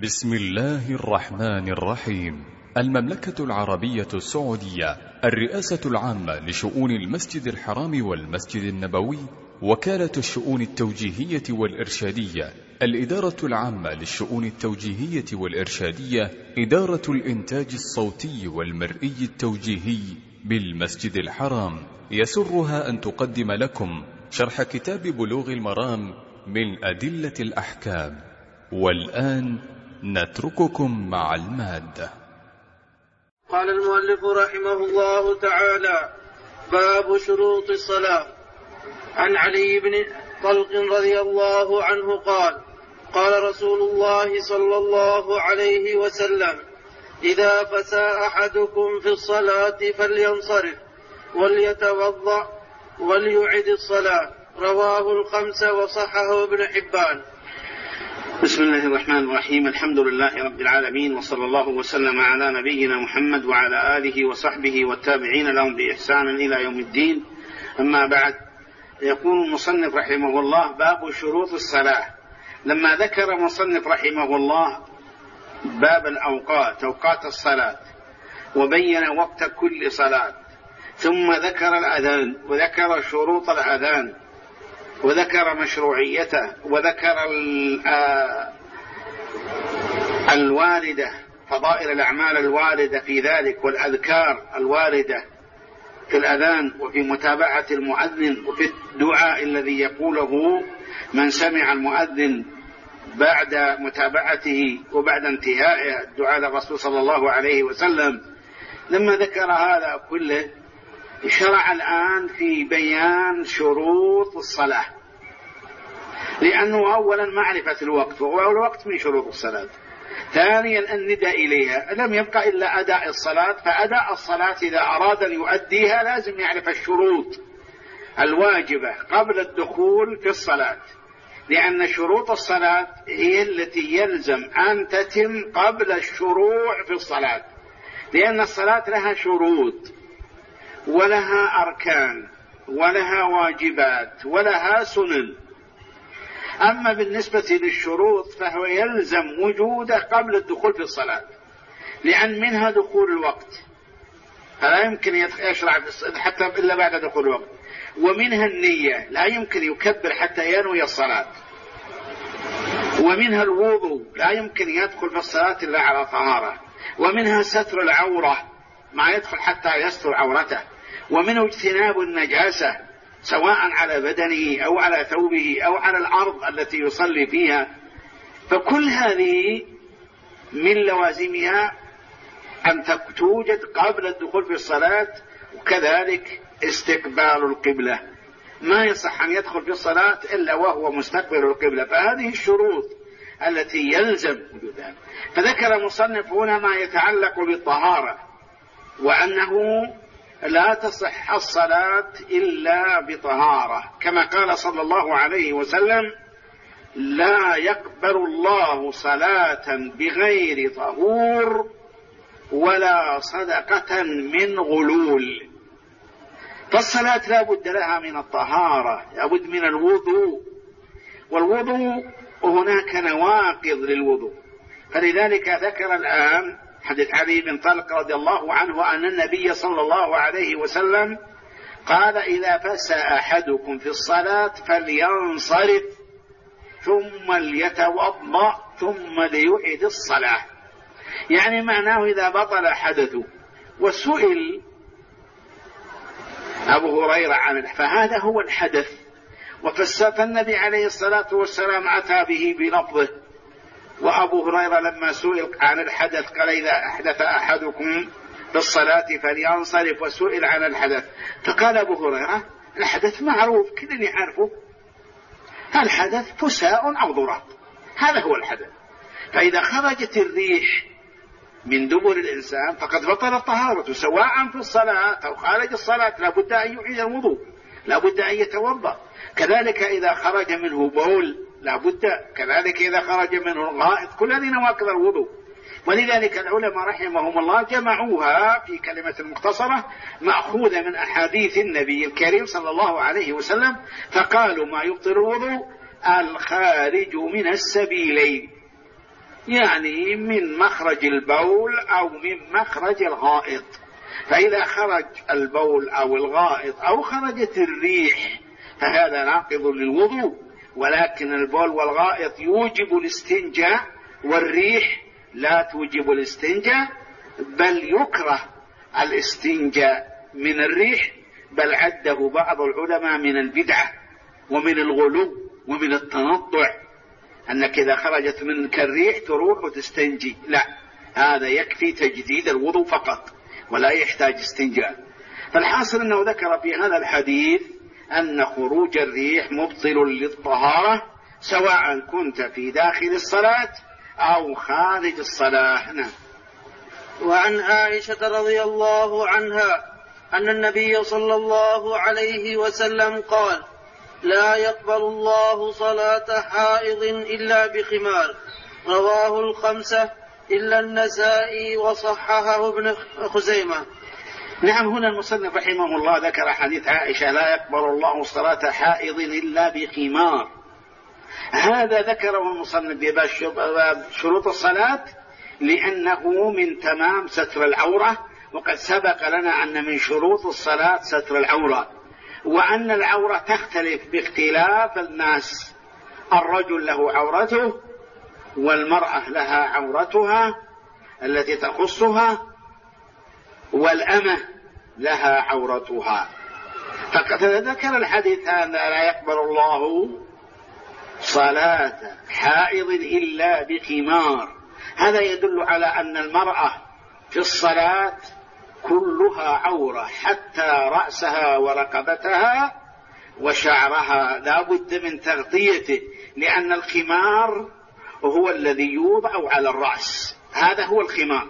بسم الله الرحمن الرحيم. المملكة العربية السعودية، الرئاسة العامة لشؤون المسجد الحرام والمسجد النبوي، وكالة الشؤون التوجيهية والإرشادية، الإدارة العامة للشؤون التوجيهية والإرشادية، إدارة الإنتاج الصوتي والمرئي التوجيهي بالمسجد الحرام، يسرها أن تقدم لكم شرح كتاب بلوغ المرام من أدلة الأحكام. والآن نترككم مع المادة. قال المؤلف رحمه الله تعالى: باب شروط الصلاة. عن علي بن طلق رضي الله عنه قال: قال رسول الله صلى الله عليه وسلم: إذا فسى أحدكم في الصلاة فلينصرف وليتوضأ وليعد الصلاة. رواه الخمسة وصححه ابن حبان. بسم الله الرحمن الرحيم. الحمد لله رب العالمين، وصلى الله وسلم على نبينا محمد وعلى آله وصحبه والتابعين لهم بإحسان إلى يوم الدين. أما بعد، يقول المصنف رحمه الله: باب شروط الصلاة. لما ذكر المصنف رحمه الله باب الأوقات، أوقات الصلاة، وبين وقت كل صلاة، ثم ذكر الأذان وذكر شروط الأذان وذكر مشروعيته وذكر الواردة، فضائل الأعمال الواردة في ذلك، والأذكار الواردة في الأذان وفي متابعة المؤذن وفي الدعاء الذي يقوله من سمع المؤذن بعد متابعته وبعد انتهائه، الدعاء للرسول صلى الله عليه وسلم. لما ذكر هذا كله شرع الآن في بيان شروط الصلاة، لأنه أولا معرفة الوقت، وهو الوقت من شروط الصلاة. ثانيا النداء إليها، لم يبقى إلا أداء الصلاة، فأداء الصلاة إذا أراد أن يؤديها لازم يعرف الشروط الواجبة قبل الدخول في الصلاة، لأن شروط الصلاة هي التي يلزم أن تتم قبل الشروع في الصلاة، لأن الصلاة لها شروط ولها أركان ولها واجبات ولها سنن. أما بالنسبة للشروط فهو يلزم وجوده قبل الدخول في الصلاة، لأن منها دخول الوقت، فلا يمكن يشرع حتى إلا بعد دخول الوقت. ومنها النية، لا يمكن يكبر حتى ينوي الصلاة. ومنها الوضوء، لا يمكن يدخل في الصلاة إلا على طهارة. ومنها ستر العورة، ما يدخل حتى يستر عورته. ومنه اجتناب النجاسة، سواء على بدنه أو على ثوبه أو على الأرض التي يصلي فيها. فكل هذه من لوازمها أن توجد قبل الدخول في الصلاة. وكذلك استقبال القبلة، ما يصح أن يدخل في الصلاة إلا وهو مستقبل القبلة. فهذه الشروط التي يلزم وجودها. فذكر المصنف هنا ما يتعلق بالطهارة، وأنه لا تصح الصلاة إلا بطهارة، كما قال صلى الله عليه وسلم: لا يقبل الله صلاة بغير طهور ولا صدقة من غلول. فالصلاة لا بد لها من الطهارة، لا بد من الوضوء، والوضوء هناك نواقض للوضوء. فلذلك ذكر الآن حديث علي بن طلق رضي الله عنه أن النبي صلى الله عليه وسلم قال: إذا فسى أحدكم في الصلاة فلينصرف ثم ليتوضأ ثم ليعد الصلاة. يعني معناه إذا بطل حدثه. وسئل أبو هريرة عنه، فهذا هو الحدث، فالنبي عليه الصلاة والسلام أتى به بلفظه. وأبو هريرة لما سئل عن الحدث قال: إذا أحدث أحدكم في الصلاة فلينصرف، وسئل عن الحدث فقال أبو هريرة: الحدث معروف كلنا يعرفه، الحدث فساء أو ضراب، هذا هو الحدث. فإذا خرجت الريح من دبر الإنسان فقد بطلت طهارته، سواء في الصلاة أو خارج الصلاة، لا بد أن يعيد الوضوء، لا بد أن يتوضأ. كذلك إذا خرج منه بول لا بد، كذلك إذا خرج منه الغائط، كل هذه نواقض الوضوء. ولذلك العلماء رحمهم الله جمعوها في كلمة مختصرة مأخوذة من أحاديث النبي الكريم صلى الله عليه وسلم، فقالوا: ما يبطل الوضوء الخارج من السبيلين. يعني من مخرج البول أو من مخرج الغائط. فإذا خرج البول أو الغائط أو خرجت الريح فهذا ناقض للوضوء، ولكن البول والغائط يوجب الاستنجاء والريح لا توجب الاستنجاء، بل يكره الاستنجاء من الريح، بل عده بعض العلماء من البدعة ومن الغلو ومن التنطع، أنك إذا خرجت منك الريح تروح وتستنجي، لا، هذا يكفي تجديد الوضوء فقط ولا يحتاج استنجاء. فالحاصل أنه ذكر في هذا الحديث أن خروج الريح مبطل للطهارة سواء كنت في داخل الصلاة أو خارج الصلاة. نعم. وعن عائشة رضي الله عنها أن النبي صلى الله عليه وسلم قال: لا يقبل الله صلاة حائض إلا بخمار. رواه الخمسة إلا النسائي وصححه ابن خزيمة. نعم. هنا المصنف رحمه الله ذكر حديث عائشة: لا يقبل الله صلاة حائض إلا بخمار. هذا ذكره المصنف بباب شروط الصلاة لأنه من تمام ستر العورة، وقد سبق لنا أن من شروط الصلاة ستر العورة، وأن العورة تختلف باختلاف الناس، الرجل له عورته والمرأة لها عورتها التي تخصها والأمة لها عورتها. فقد ذكر الحديث أن لا يقبل الله صلاة حائض إلا بخمار. هذا يدل على أن المرأة في الصلاة كلها عورة حتى رأسها ورقبتها وشعرها لا بد من تغطيته، لأن الخمار هو الذي يوضع على الرأس، هذا هو الخمار،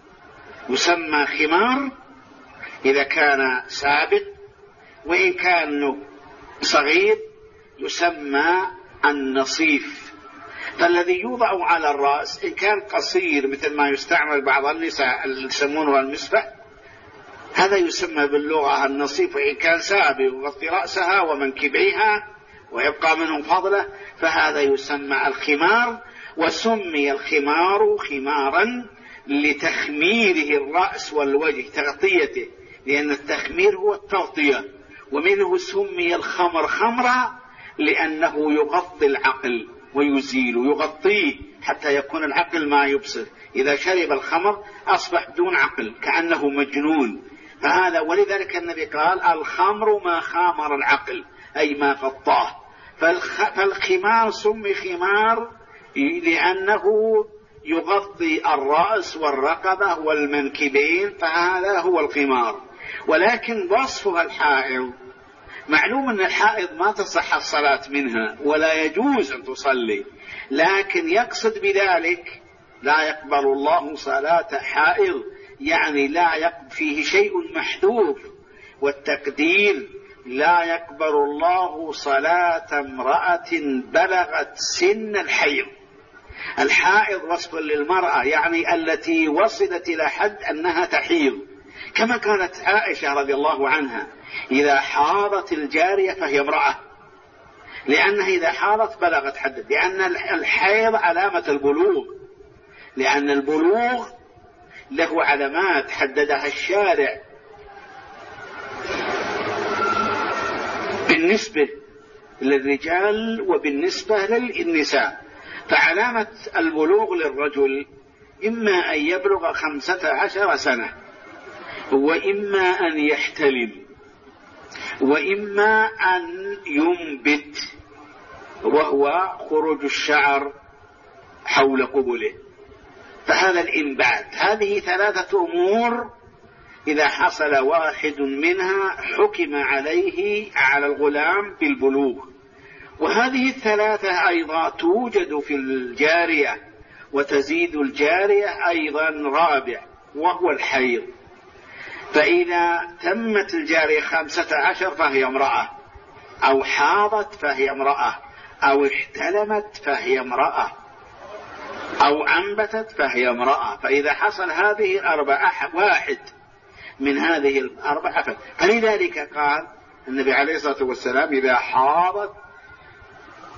يسمى خمار إذا كان سابق، وإن كان صغير يسمى النصيف. فالذي يوضع على الرأس إن كان قصير مثل ما يستعمل بعض النساء اللي يسمونه المسبح، هذا يسمى باللغة النصيف، وإن كان سابق يغطي رأسها ومنكبيها ويبقى منهم فضله فهذا يسمى الخمار. وسمي الخمار خمارا لتخميره الرأس والوجه، تغطيته، لأن التخمير هو التغطية. ومنه سمي الخمر خمرا لأنه يغطي العقل ويزيل، يغطيه حتى يكون العقل ما يبصر. إذا شرب الخمر أصبح دون عقل كأنه مجنون. فهذا ولذلك النبي قال: الخمر ما خامر العقل، أي ما غطاه. فالخمار سمي خمار لأنه يغطي الرأس والرقبة والمنكبين، فهذا هو الخمار. ولكن وصفها الحائض، معلوم أن الحائض ما تصح الصلاة منها ولا يجوز أن تصلي، لكن يقصد بذلك لا يقبل الله صلاة حائض، يعني لا يقبل فيه شيء محذوف، والتقدير لا يقبل الله صلاة امرأة بلغت سن الحيض. الحائض وصف للمرأة يعني التي وصلت إلى حد أنها تحيض، كما كانت عائشة رضي الله عنها إذا حاضت الجارية فهي امرأة، لأنها إذا حاضت بلغت حد، لأن الحيض علامة البلوغ، لأن البلوغ له علامات حددها الشارع بالنسبة للرجال وبالنسبة للنساء. فعلامة البلوغ للرجل إما أن يبلغ 15 سنة، وإما أن يحتلم، وإما أن ينبت، وهو خروج الشعر حول قبله، فهذا الإنبات. هذه 3 أمور إذا حصل واحد منها حكم عليه على الغلام بالبلوغ. وهذه 3 أيضا توجد في الجارية، وتزيد الجارية أيضا رابع وهو الحيض. فإذا تمت الجارية 15 فهي امرأة، أو حاضت فهي امرأة، أو احتلمت فهي امرأة، أو أنبتت فهي امرأة. فإذا حصل هذه الأربعة واحد من هذه الأربعة، فلذلك قال النبي عليه الصلاة والسلام: إذا حاضت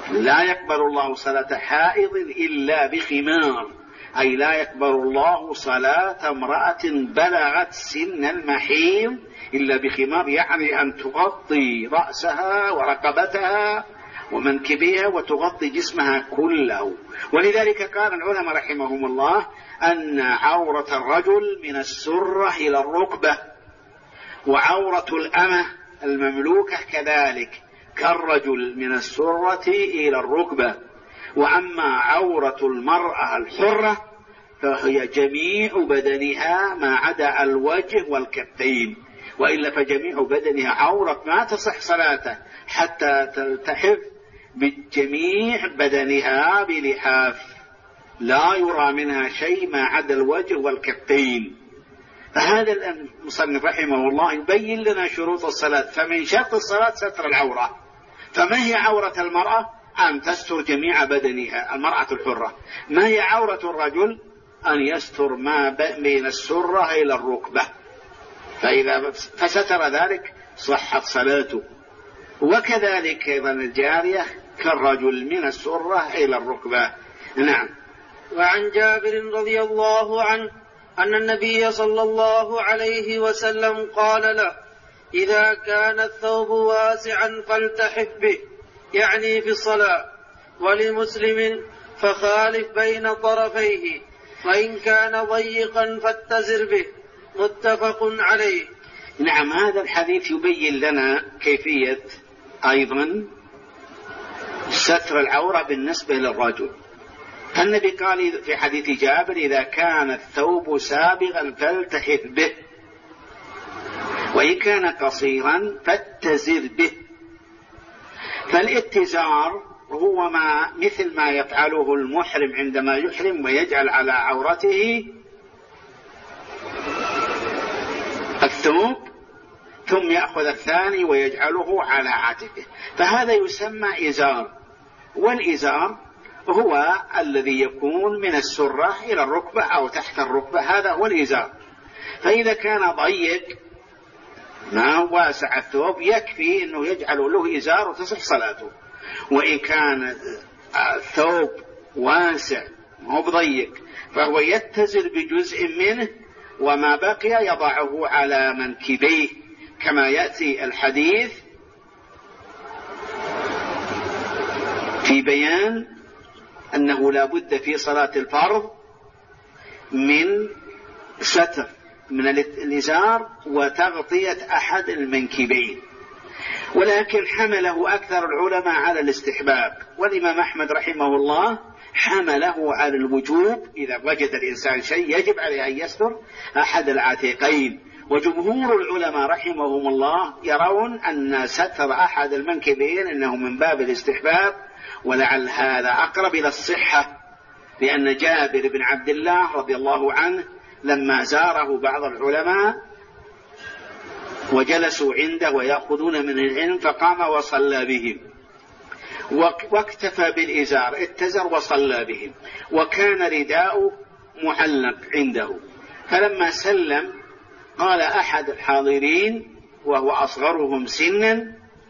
لا يقبل الله صلاة حائض إلا بخمار، أي لا يقبل الله صلاة امرأة بلغت سن المحيض إلا بخمار، يعني أن تغطي رأسها ورقبتها ومنكبها وتغطي جسمها كله. ولذلك قال العلماء رحمهم الله أن عورة الرجل من السرة إلى الركبة، وعورة الأمة المملوكة كذلك كالرجل من السرة إلى الركبة. وأما عورة المرأة الحرة فهي جميع بدنها ما عدا الوجه والكفين، وإلا فجميع بدنها عورة ما تصح صلاته حتى تلتحف بجميع بدنها بلحاف لا يرى منها شيء ما عدا الوجه والكفين. فهذا المصنف رحمه الله يبين لنا شروط الصلاة. فمن شرط الصلاة ستر العورة. فما هي عورة المرأة؟ أن تستر جميع بدنها المرأة الحرة. ما هي عورة الرجل؟ أن يستر ما بين السرة إلى الركبة، فإذا فستر ذلك صحت صلاته. وكذلك أيضا الجارية كالرجل من السرة إلى الركبة. نعم. وعن جابر رضي الله عنه أن النبي صلى الله عليه وسلم قال له: إذا كان الثوب واسعا فالتحف به، يعني في الصلاة. ولمسلم: فخالف بين طرفيه، وإن كان ضيقا فاتزر به. متفق عليه. نعم. هذا الحديث يبين لنا كيفية أيضا ستر العورة بالنسبة للرجل. النبي قال في حديث جابر: إذا كان الثوب سابغا فالتحف به، وإن كان قصيرا فاتزر به. فالاتزار هو مثل ما يفعله المحرم عندما يحرم ويجعل على عورته الثوب ثم يأخذ الثاني ويجعله على عاتقه، فهذا يسمى إزار. والإزار هو الذي يكون من السرة إلى الركبة أو تحت الركبة، هذا هو الإزار. فإذا كان ضيق ما واسع الثوب يكفي أنه يجعل له إزار وتصح صلاته. وإن كان الثوب واسع مو بضيق فهو يتزر بجزء منه، وما بقي يضعه على منكبيه، كما يأتي الحديث في بيان أنه لا بد في صلاة الفرض من ستر من الإزار وتغطية أحد المنكبين. ولكن حمله أكثر العلماء على الاستحباب، والإمام أحمد رحمه الله حمله على الوجوب. إذا وجد الإنسان شيء يجب عليه أن يستر أحد العاتقين. وجمهور العلماء رحمهم الله يرون أن ستر أحد المنكبين إنه من باب الاستحباب، ولعل هذا أقرب إلى الصحة، لأن جابر بن عبد الله رضي الله عنه لما زاره بعض العلماء وجلسوا عنده ويأخذون من العلم فقام وصلى بهم، واكتفى بالإزار، اتزر وصلى بهم، وكان رداؤه معلق عنده. فلما سلم قال أحد الحاضرين وهو أصغرهم سنا: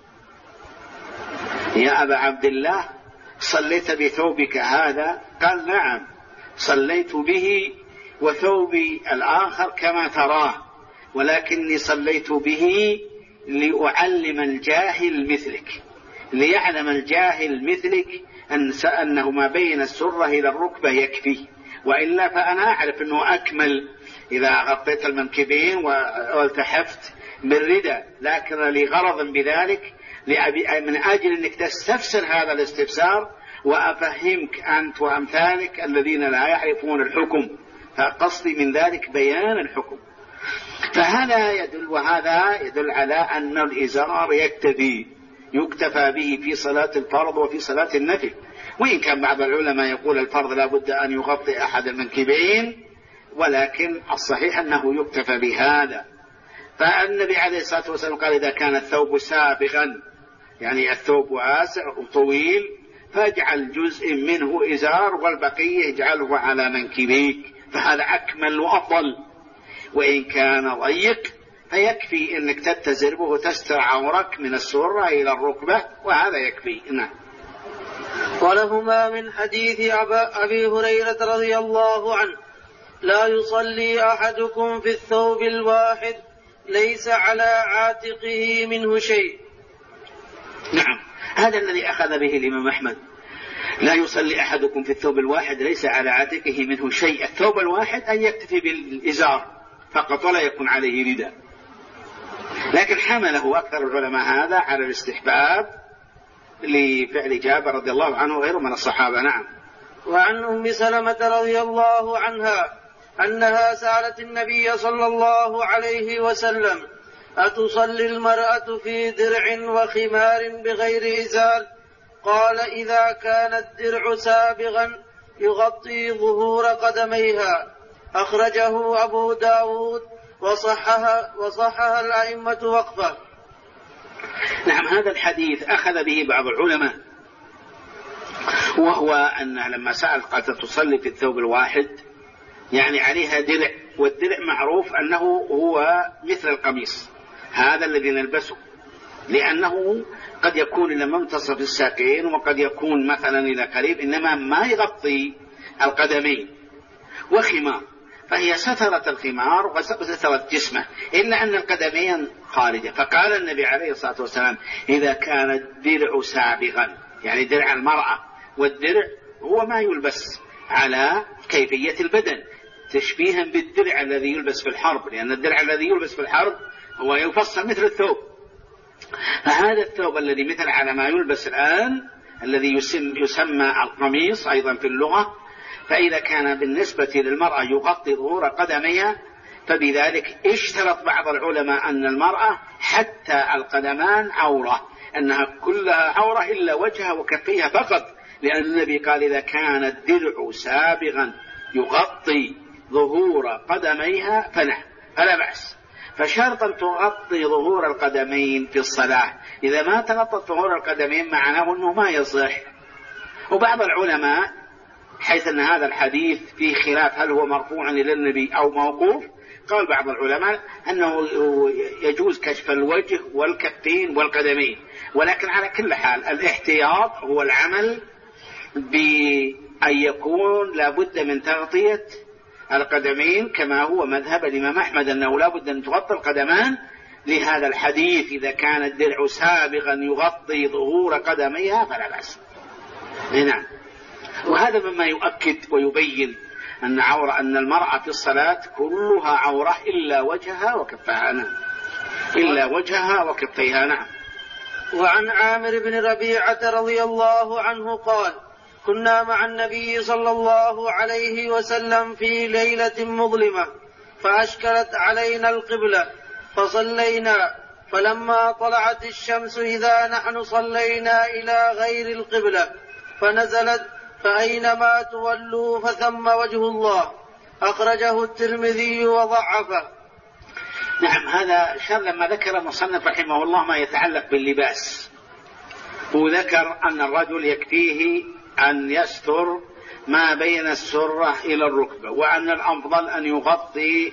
يا أبا عبد الله، صليت بثوبك هذا؟ قال: نعم، صليت به وثوبي الآخر كما تراه، ولكني صليت به لأعلم الجاهل مثلك، ليعلم الجاهل مثلك أنه ما بين السرة إلى الركبة يكفي، وإلا فأنا أعرف أنه أكمل إذا غطيت المنكبين والتحفت بالرداء، لكن لغرض بذلك من أجل أنك تستفسر هذا الاستفسار وأفهمك أنت وأمثالك الذين لا يعرفون الحكم، فقصدي من ذلك بيان الحكم. فهذا يدل، وهذا يدل على أن الإزار يكتفى به في صلاة الفرض وفي صلاة النفل. وإن كان بعض العلماء يقول الفرض لا بد أن يغطي أحد المنكبين، ولكن الصحيح أنه يكتفى بهذا. فالنبي عليه الصلاة والسلام قال: إذا كان الثوب سابغا، يعني الثوب واسع وطويل، فاجعل جزء منه إزار والبقية اجعله على منكبيك، فهذا أكمل وأفضل. وإن كان ضيق فيكفي أنك تتزر به وتستر عورك من السرة إلى الركبة، وهذا يكفي. نعم. ولهما من حديث أبي هريرة رضي الله عنه: لا يصلي أحدكم في الثوب الواحد ليس على عاتقه منه شيء. نعم، هذا الذي أخذ به الإمام أحمد: لا يصلي أحدكم في الثوب الواحد ليس على عاتقه منه شيء. الثوب الواحد أن يكتفي بالإزار فقط ولا يكون عليه رداء، لكن حمله أكثر العلماء هذا على الاستحباب لفعل جابر رضي الله عنه وغيره من الصحابة. نعم. وعن أم سلمة رضي الله عنها أنها سألت النبي صلى الله عليه وسلم: أتصلي المرأة في درع وخمار بغير إزار؟ قال: إذا كان الدرع سابغا يغطي ظهور قدميها. أخرجه أبو داود وصحها الأئمة وقفه. نعم، هذا الحديث أخذ به بعض العلماء، وهو أن لما سأل قالت: تصلي في الثوب الواحد، يعني عليها درع، والدرع معروف أنه هو مثل القميص هذا الذي نلبسه، لأنه قد يكون إلى منتصف الساقين وقد يكون مثلا إلى قريب، إنما ما يغطي القدمين. وخمار، فهي سترت الخمار وسترت جسمه، إلا أن القدمين خارجة. فقال النبي عليه الصلاة والسلام: إذا كان الدرع سابغا، يعني درع المرأة، والدرع هو ما يلبس على كيفية البدن، تشبيها بالدرع الذي يلبس في الحرب، لأن الدرع الذي يلبس في الحرب هو يفصل مثل الثوب. فهذا الثوب الذي مثل على ما يلبس الآن الذي يسمى القميص أيضا في اللغة، فإذا كان بالنسبة للمرأة يغطي ظهور قدميها، فبذلك اشترط بعض العلماء أن المرأة حتى القدمان عورة، أنها كلها عورة إلا وجهها وكفيها فقط، لأن النبي قال: إذا كان الدرع سابغا يغطي ظهور قدميها فلا بأس. فشرط أن تغطي ظهور القدمين في الصلاة، إذا ما تغطت ظهور القدمين معناه أنه ما يصح. وبعض العلماء، حيث أن هذا الحديث فيه خلاف هل هو مرفوع إلى النبي أو موقوف، قال بعض العلماء أنه يجوز كشف الوجه والكفين والقدمين، ولكن على كل حال الاحتياط هو العمل بأن يكون لابد من تغطية القدمين، كما هو مذهب الإمام أحمد أنه لابد أن تغطى القدمان لهذا الحديث: إذا كان الدرع سابغا يغطي ظهور قدميها فلا بأس. نعم. وهذا مما يؤكد ويبين أن المرأة في الصلاة كلها عورة إلا وجهها وكفيها. نعم، إلا وجهها وكفيها. نعم. وعن عامر بن ربيعة رضي الله عنه قال: كنا مع النبي صلى الله عليه وسلم في ليلة مظلمة، فأشكلت علينا القبلة فصلينا، فلما طلعت الشمس إذا نحن صلينا إلى غير القبلة، فنزلت: فأينما تولوا فثم وجه الله. أخرجه الترمذي وضعفه. نعم، هذا شر لما ذكر المصنف رحمه الله ما يتعلق باللباس، وذكر أن الرجل يكفيه أن يستر ما بين السرة إلى الركبة، وأن الأفضل أن يغطي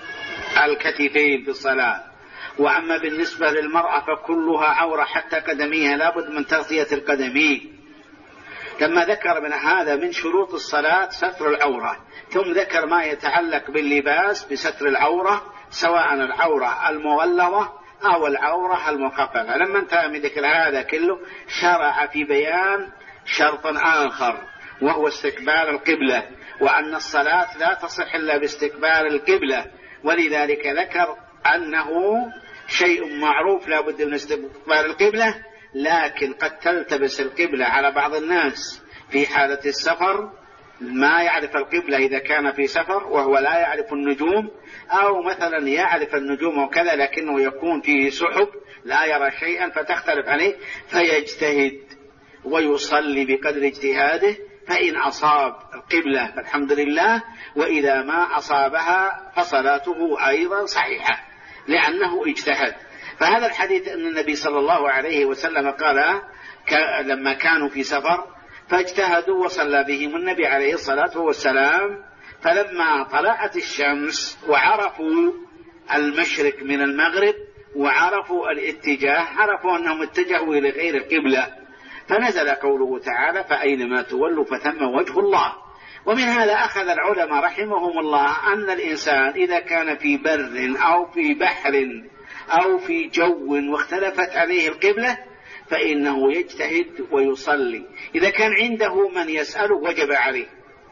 الكتفين في الصلاة. وأما بالنسبة للمرأة فكلها عورة حتى قدميها، لابد من تغطية القدمين. لما ذكر من هذا من شروط الصلاة ستر العورة، ثم ذكر ما يتعلق باللباس بستر العورة، سواء العورة المغلظة أو العورة المخففة. لما انتهى من ذكر هذا كله شرع في بيان شرط آخر، وهو استقبال القبلة، وأن الصلاة لا تصح إلا باستقبال القبلة، ولذلك ذكر أنه شيء معروف لا بد من استقبال القبلة، لكن قد تلتبس القبلة على بعض الناس في حالة السفر، ما يعرف القبلة إذا كان في سفر وهو لا يعرف النجوم، أو مثلا يعرف النجوم وكذا لكنه يكون فيه سحب لا يرى شيئا فتختلف عليه، فيجتهد ويصلي بقدر اجتهاده، فإن أصاب القبلة فالحمد لله، وإذا ما أصابها فصلاته أيضا صحيحة لأنه اجتهد. فهذا الحديث أن النبي صلى الله عليه وسلم قال لما كانوا في سفر فاجتهدوا وصلى بهم النبي عليه الصلاة والسلام، فلما طلعت الشمس وعرفوا المشرق من المغرب وعرفوا الاتجاه، عرفوا أنهم اتجهوا إلى غير القبلة، فنزل قوله تعالى فأينما تولوا فثم وجه الله. ومن هذا أخذ العلماء رحمهم الله أن الإنسان إذا كان في بر أو في بحر أو في جو واختلفت عليه القبلة فإنه يجتهد ويصلي. إذا كان عنده من يسأله وجب عليه،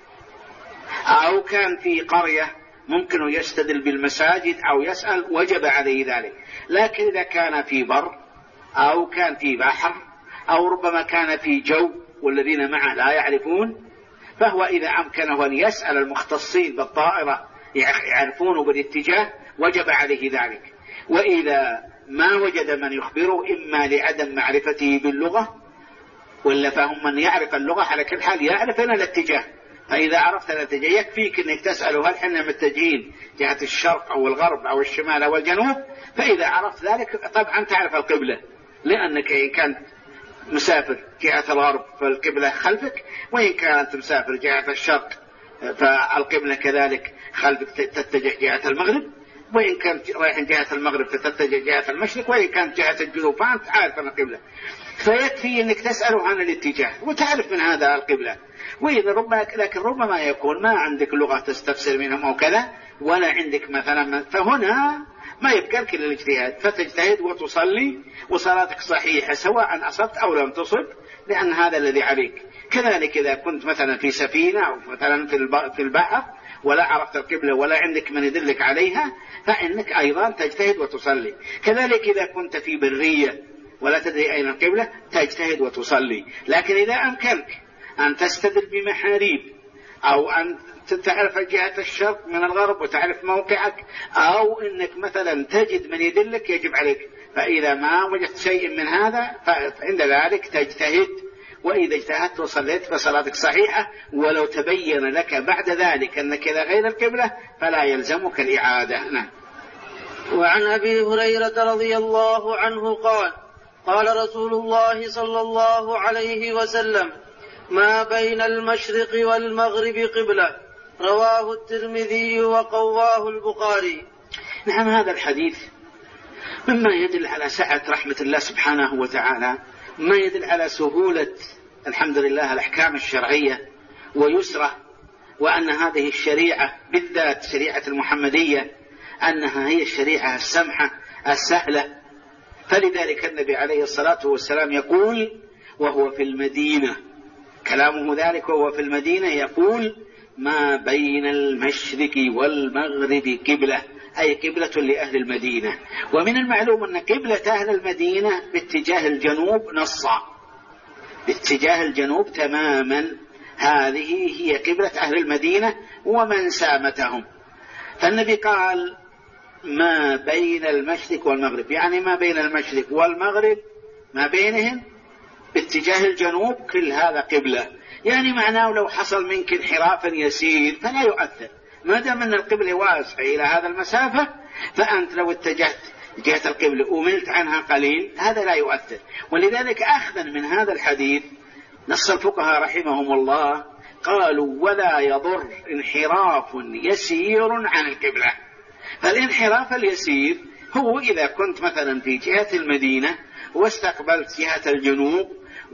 أو كان في قرية ممكن يستدل بالمساجد أو يسأل وجب عليه ذلك. لكن إذا كان في بر أو كان في بحر أو ربما كان في جو والذين معه لا يعرفون، فهو إذا أمكنه أن يسأل المختصين بالطائرة يعرفونه بالاتجاه وجب عليه ذلك. وإذا ما وجد من يخبره إما لعدم معرفته باللغة ولا فهم من يعرف اللغة على كل حال يعرف أن الاتجاه. فإذا عرفت الاتجاه يكفيك أنك تسأله هل حنا متجهين جهة الشرق أو الغرب أو الشمال أو الجنوب. فإذا عرفت ذلك طبعا تعرف القبلة، لأنك إن كانت مسافر جهة الغرب فالقبلة خلفك، وإن كانت مسافر جهة الشرق فالقبلة كذلك خلفك تتجه جهة المغرب، وإن كانت رايح جهة المغرب فتتجه جهة المشرق، وإن كانت جهة الجنوب فأنت عارف أن القبلة. فيكفي أنك تسأله عن الاتجاه وتعرف من هذا القبلة. وإذا لكن ربما يكون ما عندك لغة تستفسر منهم أو كذا، ولا عندك مثلا، فهنا ما يبقى لك الاجتهاد، فتجتهد وتصلي وصلاتك صحيحة سواء أصبت أو لم تصب، لأن هذا الذي عليك. كذلك إذا كنت مثلا في سفينة أو مثلا في البحر ولا عرفت القبلة ولا عندك من يدلك عليها فإنك أيضا تجتهد وتصلي. كذلك إذا كنت في برية ولا تدري أين القبلة تجتهد وتصلي. لكن إذا أمكنك أن تستدل بمحاريب أو أن تعرف جهة الشرق من الغرب وتعرف موقعك، أو أنك مثلا تجد من يدلك يجب عليك. فإذا ما وجدت شيء من هذا فعند ذلك تجتهد، وإذا اجتهدت وصليت فصلاتك صحيحة، ولو تبين لك بعد ذلك أنك إلى غير القبلة فلا يلزمك الإعادة. نعم. وعن أبي هريرة رضي الله عنه قال قال رسول الله صلى الله عليه وسلم ما بين المشرق والمغرب قبلة، رواه الترمذي وقواه البخاري. نعم، هذا الحديث مما يدل على سعة رحمة الله سبحانه وتعالى، ما يدل على سهولة الحمد لله الأحكام الشرعية ويسره، وأن هذه الشريعة بالذات شريعة المحمدية أنها هي الشريعة السمحة السهلة. فلذلك النبي عليه الصلاة والسلام يقول وهو في المدينة، كلامه ذلك وهو في المدينة يقول ما بين المشرق والمغرب قبلة، أي قبلة لأهل المدينة. ومن المعلوم أن قبلة أهل المدينة باتجاه الجنوب نصا، باتجاه الجنوب تماما، هذه هي قبلة أهل المدينة ومن سامتهم. فالنبي قال ما بين المشرق والمغرب، يعني ما بين المشرق والمغرب ما بينهم باتجاه الجنوب كل هذا قبلة. يعني معناه لو حصل منك انحراف يسير فلا يؤثر، ما دام أن القبلة واسعة إلى هذا المسافة، فأنت لو اتجهت جهة القبلة وملت عنها قليل هذا لا يؤثر. ولذلك أخذا من هذا الحديث نص الفقهاء رحمهم الله قالوا ولا يضر انحراف يسير عن القبلة. فالانحراف اليسير هو إذا كنت مثلا في جهة المدينة واستقبلت جهة الجنوب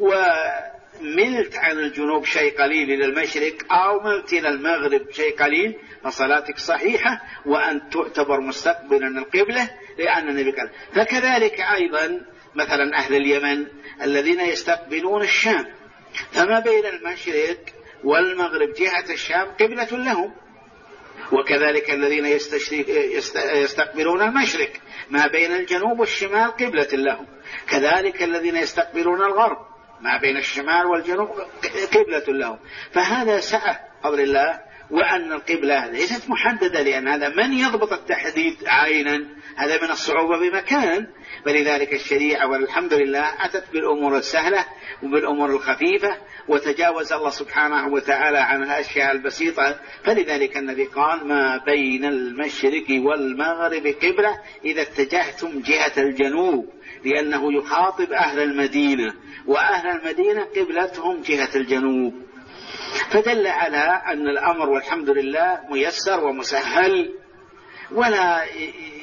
وملت عن الجنوب شيء قليل إلى المشرق أو ملت إلى المغرب شيء قليل فصلاتك صحيحة وأن تعتبر مستقبلا القبلة، لأن النبي قال. فكذلك أيضا مثلا أهل اليمن الذين يستقبلون الشام، فما بين المشرق والمغرب جهة الشام قبلة لهم. وكذلك الذين يستقبلون المشرق ما بين الجنوب والشمال قبلة لهم. كذلك الذين يستقبلون الغرب ما بين الشمال والجنوب قبلة لهم. فهذا سعة قبل الله، وأن القبلة ليست محددة، لأن هذا من يضبط التحديد عينا هذا من الصعوبة بمكان. ولذلك الشريعة والحمد لله أتت بالأمور السهلة وبالأمور الخفيفة، وتجاوز الله سبحانه وتعالى عن الأشياء البسيطة. فلذلك النبي قال ما بين المشرق والمغرب قبلة إذا اتجهتم جهة الجنوب، لأنه يخاطب أهل المدينة، وأهل المدينة قبلتهم جهة الجنوب. فدل على أن الأمر والحمد لله ميسر ومسهل، ولا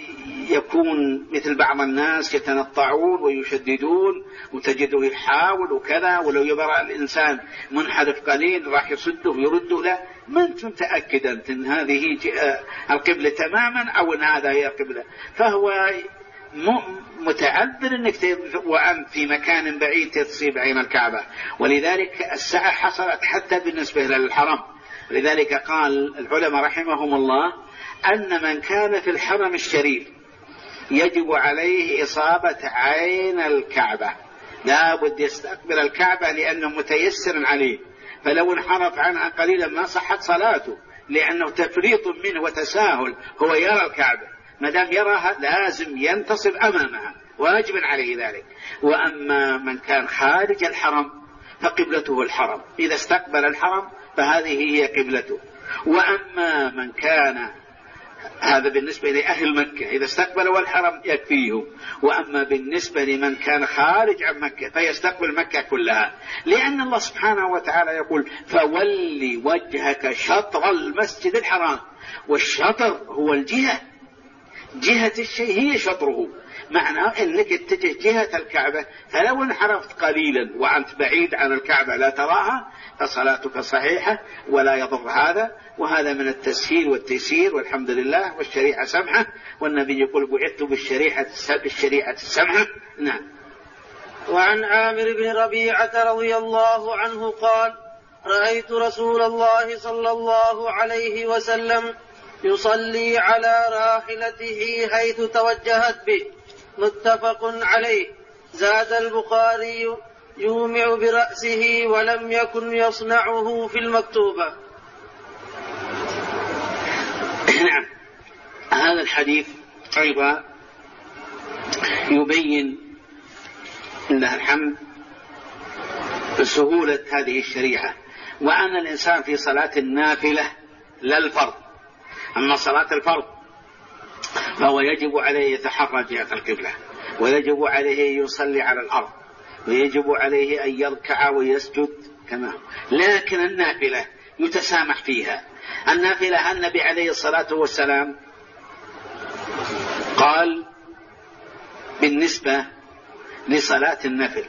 يكون مثل بعض الناس يتنطعون ويشددون وتجده يحاول وكذا، ولو يبرأ الإنسان منحرف قليل راح يصده ويرده. لا، ما أنت متأكد أنت أن هذه القبلة تماما أو أن هذا هي القبلة، فهو متعذر أنك وأنت في مكان بعيد تصيب عين الكعبة. ولذلك السعة حصلت حتى بالنسبة للحرم. لذلك قال العلماء رحمهم الله أن من كان في الحرم الشريف يجب عليه إصابة عين الكعبة، لا بد يستقبل الكعبة لأنه متيسر عليه، فلو انحرف عنها قليلا ما صحت صلاته، لأنه تفريط منه وتساهل. هو يرى الكعبة، ما دام يراها لازم ينتصب أمامها، واجب عليه ذلك. وأما من كان خارج الحرم فقبلته الحرم، إذا استقبل الحرم فهذه هي قبلته. وأما من كان، هذا بالنسبة لأهل مكة، إذا استقبلوا الحرم يكفيه. وأما بالنسبة لمن كان خارج عن مكة فيستقبل مكة كلها، لأن الله سبحانه وتعالى يقول فولي وجهك شطر المسجد الحرام، والشطر هو الجهة، جهة الشيء هي شطره، معناه أنك اتجه جهة الكعبة. فلو انحرفت قليلا وأنت بعيد عن الكعبة لا تراها فصلاتك صحيحة ولا يضر هذا. وهذا من التسهيل والتيسير، والحمد لله، والشريعة سمحة، والنبي يقول بعثت بالشريعة السمحة. نعم. وعن عامر بن ربيعة رضي الله عنه قال رأيت رسول الله صلى الله عليه وسلم يصلي على راحلته حيث توجهت به، متفق عليه. زاد البخاري يومع برأسه ولم يكن يصنعه في المكتوبة. نعم. هذا الحديث أيضا يبين لله الحمد سهولة هذه الشريعة، وأن الإنسان في صلاة النافلة لا الفرض. أما صلاة الفرض فهو يجب عليه يتحرى جهة القبلة، ويجب عليه يصلي على الأرض، ويجب عليه أن يركع ويسجد كما. لكن النافلة يتسامح فيها. النافلة النبي عليه الصلاة والسلام قال بالنسبة لصلاة النفل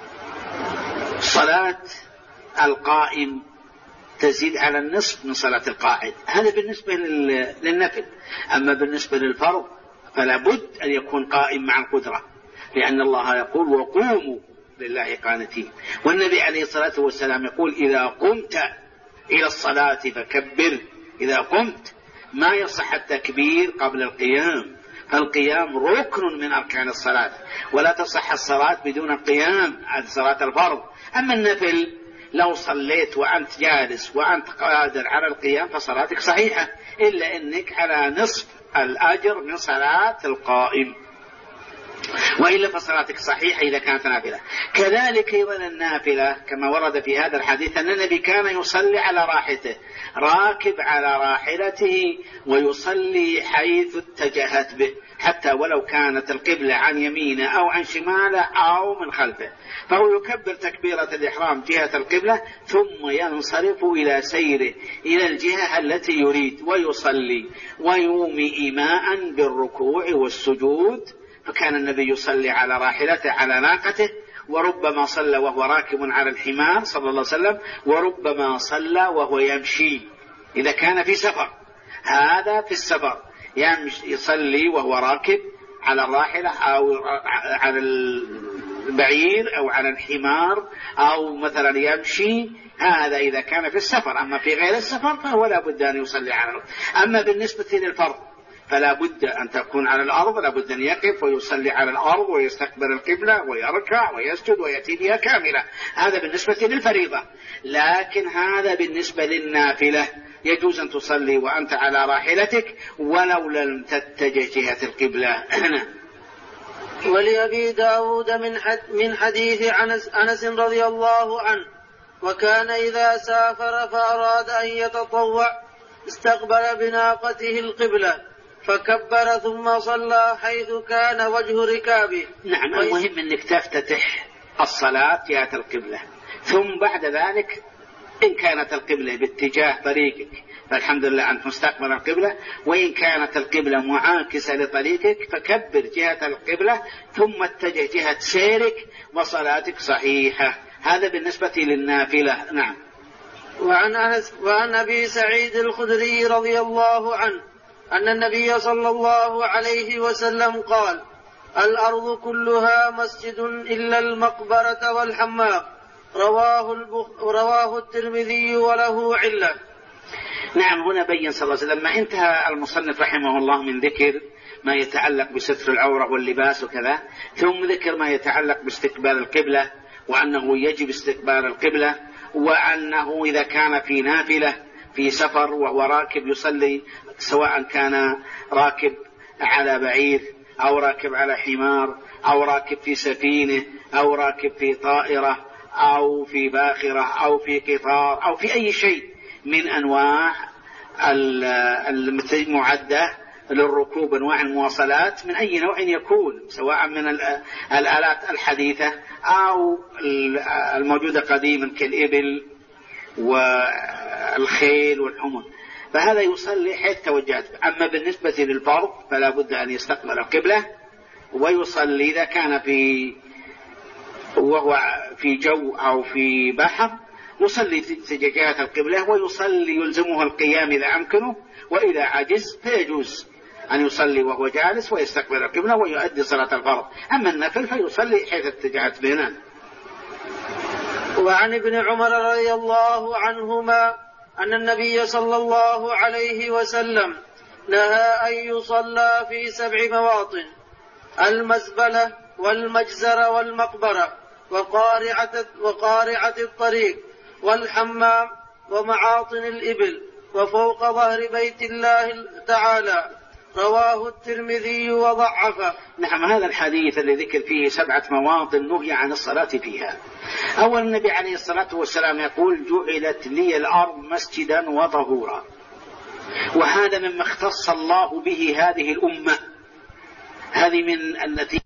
صلاة القائم تزيد على النصف من صلاة القاعد، هذا بالنسبة للنفل. أما بالنسبة للفرض فلا بد أن يكون قائم مع القدرة، لأن الله يقول وقوموا لله قانتين. والنبي عليه الصلاة والسلام يقول إذا قمت إلى الصلاة فكبر. إذا قمت ما يصح التكبير قبل القيام، فالقيام ركن من أركان الصلاة، ولا تصح الصلاة بدون القيام عن صلاة الفرض. أما النفل لو صليت وأنت جالس وأنت قادر على القيام فصلاتك صحيحة، إلا أنك على نصف الأجر من صلاة القائم، وإلا فصلاتك صحيحة إذا كانت نافلة. كذلك أيضا النافلة كما ورد في هذا الحديث أن النبي كان يصلي على راحلته، راكب على راحلته ويصلي حيث اتجهت به، حتى ولو كانت القبلة عن يمينه أو عن شماله أو من خلفه، فهو يكبر تكبيرة الإحرام جهة القبلة ثم ينصرف إلى سيره إلى الجهة التي يريد ويصلي ويومي إيماء بالركوع والسجود. فكان النبي يصلي على راحلته على ناقته، وربما صلى وهو راكب على الحمار صلى الله عليه وسلم، وربما صلى وهو يمشي إذا كان في سفر. هذا في السفر يصلي وهو راكب على الراحلة أو على البعير أو على الحمار أو مثلا يمشي، هذا إذا كان في السفر. أما في غير السفر فهو لا بد أن يصلي على الأرض. أما بالنسبة للفرض فلا بد أن تكون على الأرض، لا بد أن يقف ويصلي على الأرض ويستقبل القبلة ويركع ويسجد ويأتي بها كاملة. هذا بالنسبة للفريضة. لكن هذا بالنسبة للنافلة يجوز أن تصلي وأنت على راحلتك ولو لم تتجه جهة القبلة. ولأبي داود من حديث أنس رضي الله عنه وكان إذا سافر فأراد أن يتطوع استقبل بناقته القبلة فكبر ثم صلى حيث كان وجه ركابه. نعم، المهم أنك تفتتح الصلاة جهة القبلة، ثم بعد ذلك إن كانت القبلة باتجاه طريقك فالحمد لله أنت مستقبل القبلة. وإن كانت القبلة معاكسة لطريقك فكبر جهة القبلة ثم اتجه جهة سيرك وصلاتك صحيحة. هذا بالنسبة للنافلة. نعم. وعن أبي سعيد الخدري رضي الله عنه أن النبي صلى الله عليه وسلم قال: الأرض كلها مسجد إلا المقبرة والحمام. رواه الترمذي وله علة. نعم. هنا بين صلى الله عليه وسلم ما انتهى المصنف رحمه الله من ذكر ما يتعلق بستر العورة واللباس وكذا، ثم ذكر ما يتعلق باستقبال القبلة، وأنه يجب استقبال القبلة، وأنه إذا كان في نافلة في سفر وهو راكب يصلي، سواء كان راكب على بعير أو راكب على حمار أو راكب في سفينة أو راكب في طائرة أو في باخرة أو في قطار أو في أي شيء من أنواع المعدة للركوب، أنواع المواصلات من أي نوع يكون، سواء من الآلات الحديثة أو الموجودة قديما كالإبل والخيل والحمر، فهذا يصلي حيث توجهت. أما بالنسبة للفرض فلا بد أن يستقبل القبلة ويصلي إذا كان وهو في جو أو في بحر يصلي في جهة القبلة، ويصلي يلزمه القيام إذا أمكنه، وإذا عجز فيجوز أن يصلي وهو جالس ويستقبل القبلة ويؤدي صلاة الفرض. أما النفل فيصلي حيث اتجهت بنا. وعن ابن عمر رضي الله عنهما أن النبي صلى الله عليه وسلم نهى أن يصلى في 7 مواطن: المزبلة والمجزرة والمقبرة وقارعة الطريق والحمام ومعاطن الإبل وفوق ظهر بيت الله تعالى. رواه الترمذي وضعفه. نعم. هذا الحديث الذي ذكر فيه 7 مواطن نهي عن الصلاة فيها. أول النبي عليه الصلاة والسلام يقول: جعلت لي الأرض مسجدا وطهورا، وهذا مما اختص الله به هذه الأمة. هذه من التي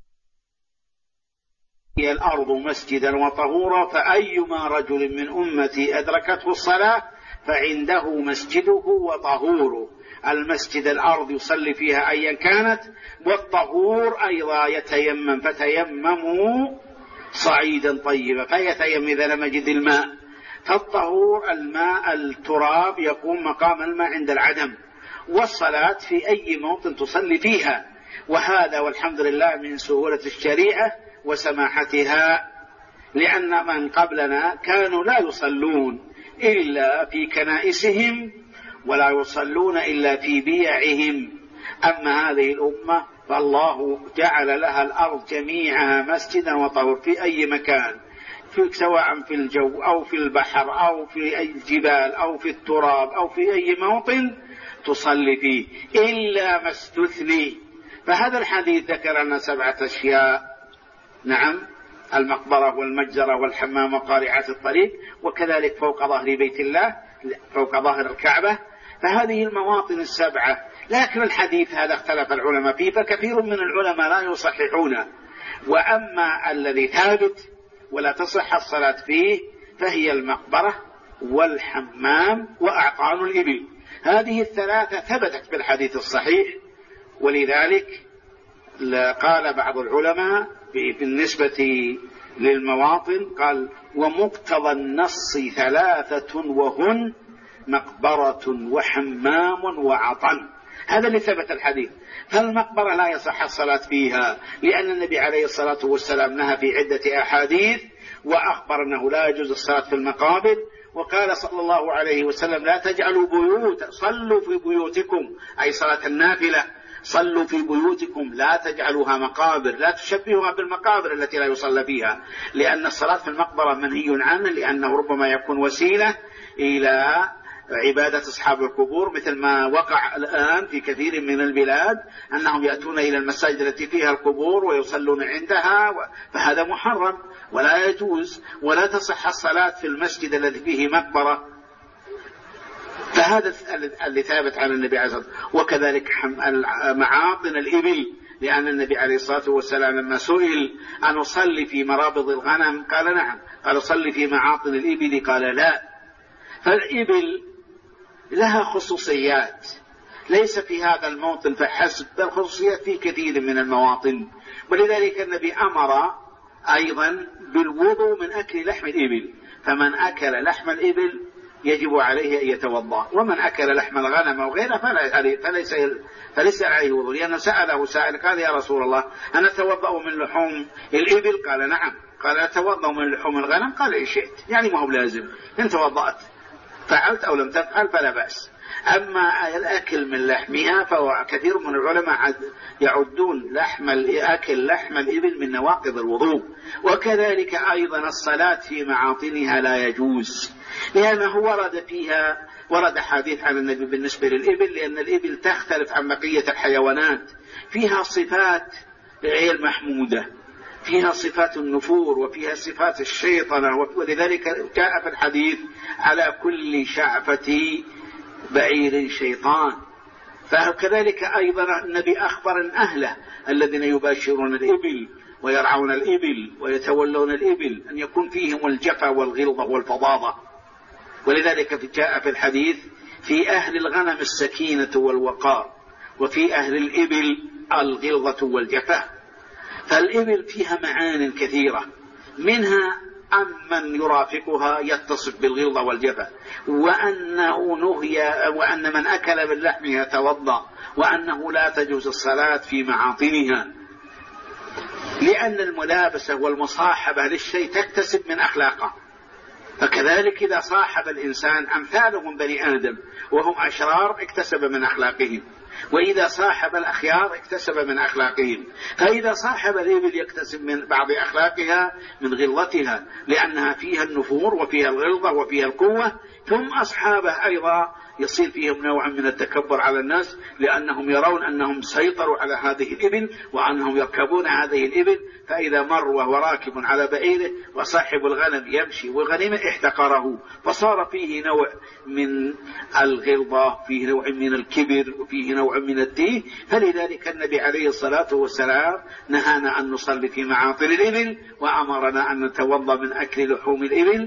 هي الأرض مسجدا وطهورا، فأيما رجل من أمتي أدركته الصلاة فعنده مسجده وطهوره. المسجد الأرض يصلي فيها أيا كانت، والطهور أيضا يتيمم، فتيمموا صعيدا طيبا، فيتيمم إذا لم يجد الماء. فالطهور الماء التراب يقوم مقام الماء عند العدم، والصلاة في أي موطن تصلي فيها. وهذا والحمد لله من سهولة الشريعة وسماحتها، لأن من قبلنا كانوا لا يصلون إلا في كنائسهم ولا يصلون إلا في بيعهم. أما هذه الأمة فالله جعل لها الأرض جميعها مسجدا وطهور في أي مكان، سواء في الجو أو في البحر أو في أي الجبال أو في التراب أو في أي موطن تصلي فيه إلا ما استثني. فهذا الحديث ذكر لنا 7 أشياء. نعم. المقبرة والمجزرة والحمام وقارعة الطريق، وكذلك فوق ظهر بيت الله، فوق ظهر الكعبة. فهذه المواطن 7. لكن الحديث هذا اختلف العلماء فيه، فكثير من العلماء لا يصححونه. وأما الذي ثابت ولا تصح الصلاة فيه فهي المقبرة والحمام وأعطان الإبل. هذه الثلاثة ثبتت بالحديث الصحيح، ولذلك قال بعض العلماء بالنسبة للمواطن قال: ومقتضى النص 3 وهن مقبرة وحمام وعطن. هذا اللي ثبت الحديث. فالمقبرة لا يصح الصلاة فيها، لأن النبي عليه الصلاة والسلام نهى في عدة أحاديث وأخبر أنه لا يجوز الصلاة في المقابر، وقال صلى الله عليه وسلم: لا تجعلوا صلوا في بيوتكم، أي صلاة النافلة، صلوا في بيوتكم لا تجعلوها مقابر، لا تشبهوها بالمقابر التي لا يصلى فيها، لأن الصلاة في المقبرة منهي عنه، لأنه ربما يكون وسيلة إلى عبادة أصحاب القبور، مثل ما وقع الآن في كثير من البلاد أنهم يأتون إلى المساجد التي فيها القبور ويصلون عندها، فهذا محرم ولا يجوز، ولا تصح الصلاة في المسجد الذي فيه مقبرة. فهذا اللي ثابت عن النبي عليه الصلاة والسلام. وكذلك معاطن الإبل، لأن النبي عليه الصلاة والسلام لما سئل أن أصلي في مرابض الغنم قال: نعم. قال: صلي في معاطن الإبل، قال: لا. فالإبل لها خصوصيات ليس في هذا الموطن فحسب، بل خصوصيات في كثير من المواطن. ولذلك النبي أمر أيضا بالوضوء من أكل لحم الإبل، فمن أكل لحم الإبل يجب عليه أن يتوضأ، ومن أكل لحم الغنم أو غيره فليس عليه وضوء. لأنه سأله سائل قال يا رسول الله أنا أتوضأ من لحوم الإبل؟ قال نعم. قال أتوضأ من لحوم الغنم؟ قال إن شئت، يعني ما هو لازم، إن توضأت فعلت أو لم تفعل فلا بأس. أما الأكل من لحمها فهو كثير من العلماء يعدون أكل لحم الإبل من نواقض الوضوء. وكذلك أيضا الصلاة في معاطنها لا يجوز، لأنه ورد حديث عن النبي بالنسبة للإبل، لأن الإبل تختلف عن بقية الحيوانات، فيها صفات غير محمودة، فيها صفات النفور وفيها صفات الشيطنة، ولذلك جاء في الحديث على كل شعفة بعير شيطان. فكذلك أيضا النبي أخبر أن أهله الذين يباشرون الإبل ويرعون الإبل ويتولون الإبل أن يكون فيهم الجفا والغلظة والفظاظة. ولذلك جاء في الحديث في أهل الغنم السكينة والوقار، وفي أهل الإبل الغلظة والجفا. فالإبل فيها معان كثيرة، منها من يرافقها يتصف بالغلظة والجفا، وأن من أكل من لحمها توضأ، وأنه لا تجوز الصلاة في معاطنها، لأن الملابسة والمصاحبة للشيء تكتسب من أخلاقه. فكذلك إذا صاحب الإنسان أمثالهم بني آدم وهم أشرار اكتسب من أخلاقهم، وإذا صاحب الأخيار اكتسب من أخلاقهم. فإذا صاحب الإبل يكتسب من بعض أخلاقها من غلظتها، لأنها فيها النفور وفيها الغلظة وفيها القوة. ثم أصحابه أيضا يصير فيهم نوع من التكبر على الناس، لأنهم يرون أنهم سيطروا على هذه الإبل وأنهم يركبون هذه الإبل، فإذا مر وهو راكب على بعيره وصاحب الغنم يمشي والغنم احتقره، فصار فيه نوع من الغلظة، فيه نوع من الكبر، وفيه نوع من الدين. فلذلك النبي عليه الصلاة والسلام نهانا أن نصلي في معاطن الإبل، وأمرنا أن نتوضأ من أكل لحوم الإبل.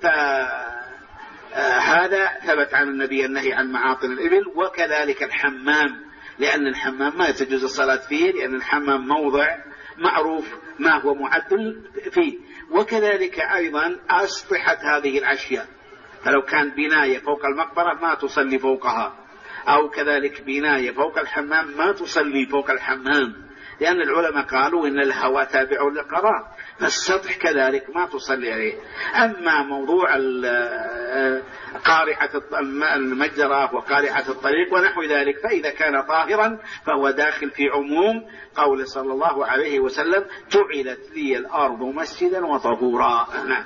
هذا ثبت عن النبي النهي عن معاطن الإبل. وكذلك الحمام، لأن الحمام ما تجوز الصلاة فيه، لأن الحمام موضع معروف ما هو معد فيه. وكذلك أيضا أسطحت هذه الأشياء، فلو كان بناية فوق المقبرة ما تصلي فوقها، أو كذلك بناية فوق الحمام ما تصلي فوق الحمام، لأن العلماء قالوا إن الهواء تابع للقرار، فالسطح كذلك ما تصلي عليه. أما موضوع قارعة المجرى وقارعة الطريق ونحو ذلك فإذا كان طاهرا فهو داخل في عموم قول صلى الله عليه وسلم جعلت لي الأرض مسجدا وطهورا.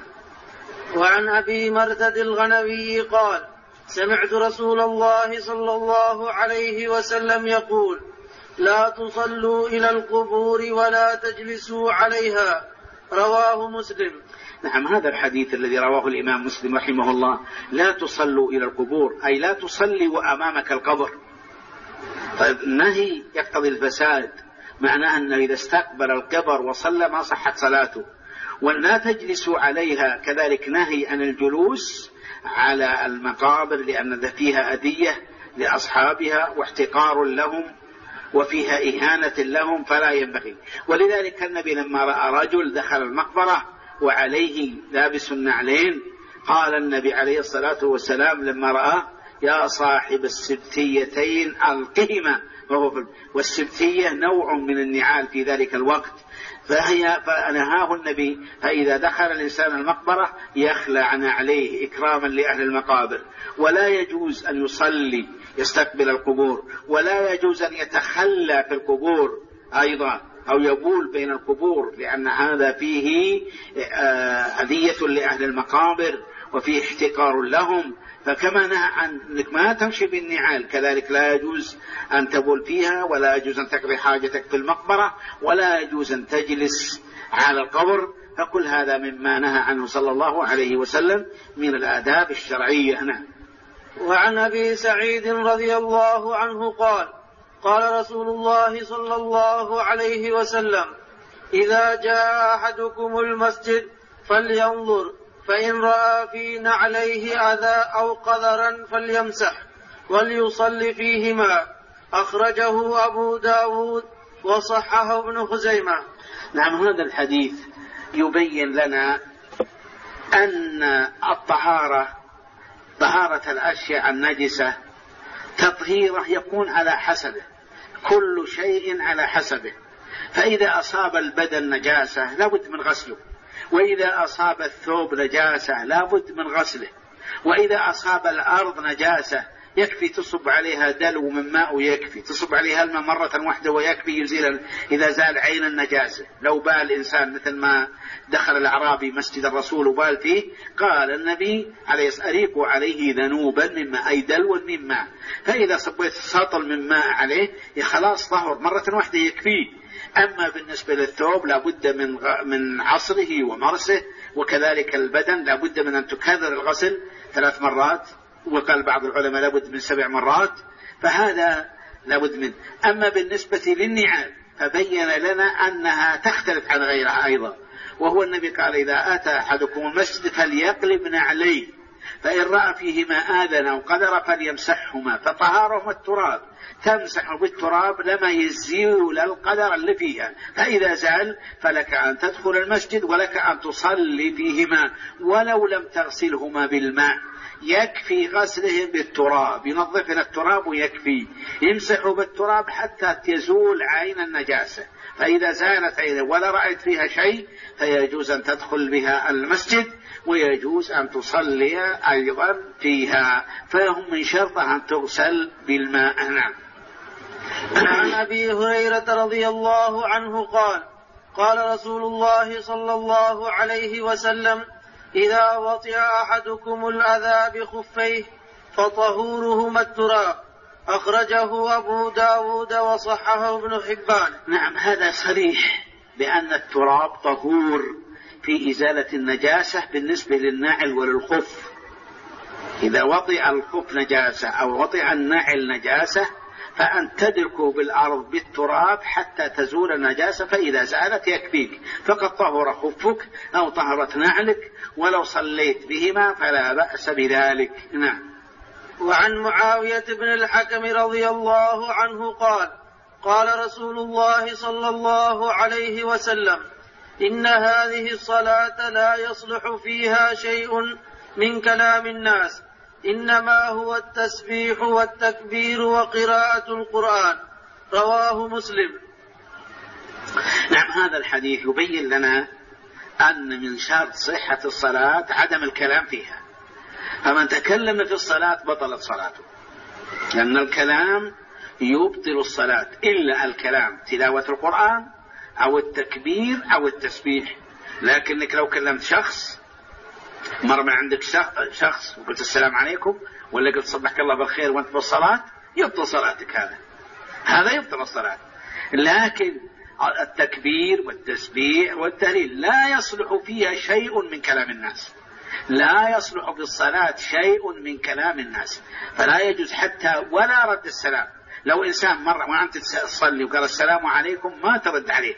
وعن أبي مرثد الغنوي قال سمعت رسول الله صلى الله عليه وسلم يقول لا تصلوا إلى القبور ولا تجلسوا عليها، رواه مسلم. نعم، هذا الحديث الذي رواه الإمام مسلم رحمه الله، لا تصلوا إلى القبور أي لا تصلي وأمامك القبر. طيب النهي يقتضي الفساد، معناه أنه إذا استقبل القبر وصلى ما صحت صلاته. ولا تجلسوا عليها كذلك نهي عن الجلوس على المقابر، لأن فيها أذية لأصحابها واحتقار لهم وفيها إهانة لهم، فلا ينبغي. ولذلك النبي لما رأى رجل دخل المقبرة وعليه لابس النعلين قال النبي عليه الصلاة والسلام لما رأى يا صاحب السبتيتين ألقهما، والسبتية نوع من النعال في ذلك الوقت، فنهاه النبي. فإذا دخل الإنسان المقبرة يخلع نعليه إكراما لأهل المقابر، ولا يجوز أن يصلي يستقبل القبور، ولا يجوز أن يتخلى في القبور أيضا أو يبول بين القبور، لأن هذا فيه أذية لأهل المقابر وفيه احتقار لهم. فكما نهى عن أنك ما تمشي بالنعال كذلك لا يجوز أن تبول فيها، ولا يجوز أن تقضي حاجتك في المقبرة، ولا يجوز أن تجلس على القبر. فكل هذا مما نهى عنه صلى الله عليه وسلم من الآداب الشرعية. وعن أبي سعيد رضي الله عنه قال قال رسول الله صلى الله عليه وسلم إذا جاء أحدكم المسجد فلينظر، فإن رأى في نعليه أذى أو قذرا فليمسح، وليصلي فيهما. أخرجه أبو داود وصححه ابن خزيمة. نعم، هذا الحديث يبين لنا أن الطهارة، طهارة الأشياء النجسة، تطهيره يكون على حسبه، كل شيء على حسبه. فإذا أصاب البدن نجاسة لابد من غسله، وإذا أصاب الثوب نجاسة لابد من غسله، وإذا أصاب الأرض نجاسة يكفي تصب عليها دلو من ماء ويكفي، تصب عليها الماء مرة واحدة ويكفي يزيل إذا زال عين النجاسة. لو بال إنسان مثل ما دخل الأعرابي مسجد الرسول وبال فيه، قال النبي عليه الصلاة والسلام: أريقوا عليه ذنوبا من ماء، أي دلوا من ماء. فإذا صبيت سطل من ماء عليه خلاص طهر مرة واحدة يكفيه. أما بالنسبة للثوب لابد من عصره ومرسه، وكذلك البدن لابد من أن تكرر الغسل 3 مرات، وقال بعض العلماء لابد من 7 مرات، فهذا لابد منه. أما بالنسبة للنعال فبين لنا أنها تختلف عن غيرها أيضا، وهو النبي قال: إذا أتى أحدكم المسجد فليقلب نعليه، فإن رأى فيهما آذن أو قدر فليمسحهما، فطهارهما التراب، تمسح بالتراب لما يزيل القدر اللي فيها، فإذا زال فلك أن تدخل المسجد ولك أن تصلي فيهما ولو لم تغسلهما بالماء، يكفي غسلهم بالتراب، ينظفنا التراب ويكفي، يمسحوا بالتراب حتى تزول عين النجاسة، فإذا زالت عينه ولا رأيت فيها شيء فيجوز أن تدخل بها المسجد، ويجوز أن تصلي أيضا فيها، فهم من شرطها أن تغسل بالماء. نعم. عن أبي هريرة رضي الله عنه قال: قال رسول الله صلى الله عليه وسلم: إذا وطئ أحدكم الأذى بخفيه فطهورهما التراب. أخرجه أبو داود وصححه ابن حبان. نعم، هذا صريح بأن التراب طهور في إزالة النجاسة بالنسبة للناعل وللخف. إذا وطئ الخف نجاسة أو وطئ الناعل نجاسة فأن تدركه بالأرض بالتراب حتى تزول النجاسة، فإذا زالت يكفيك، فقد طهر خفك أو طهرت نعلك، ولو صليت بهما فلا بأس بذلك. نعم. وعن معاوية بن الحكم رضي الله عنه قال: قال رسول الله صلى الله عليه وسلم: إن هذه الصلاة لا يصلح فيها شيء من كلام الناس، إنما هو التسبيح والتكبير وقراءة القرآن. رواه مسلم. نعم، هذا الحديث يبين لنا أن من شرط صحة الصلاة عدم الكلام فيها، فمن تكلم في الصلاة بطلت صلاته، لأن الكلام يبطل الصلاة، إلا الكلام تلاوة القرآن أو التكبير أو التسبيح. لكنك لو كلمت شخص، مر من عندك شخص وقلت السلام عليكم، ولا قلت صبحك الله بالخير وانت بالصلاة، يبطل صلاتك، هذا يبطل الصلاة. لكن التكبير والتسبيح والتهليل لا يصلح فيها شيء من كلام الناس، لا يصلح في الصلاة شيء من كلام الناس، فلا يجوز حتى ولا رد السلام. لو إنسان مر وأنت تصلي وقال السلام عليكم ما ترد عليه،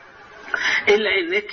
إلا إنك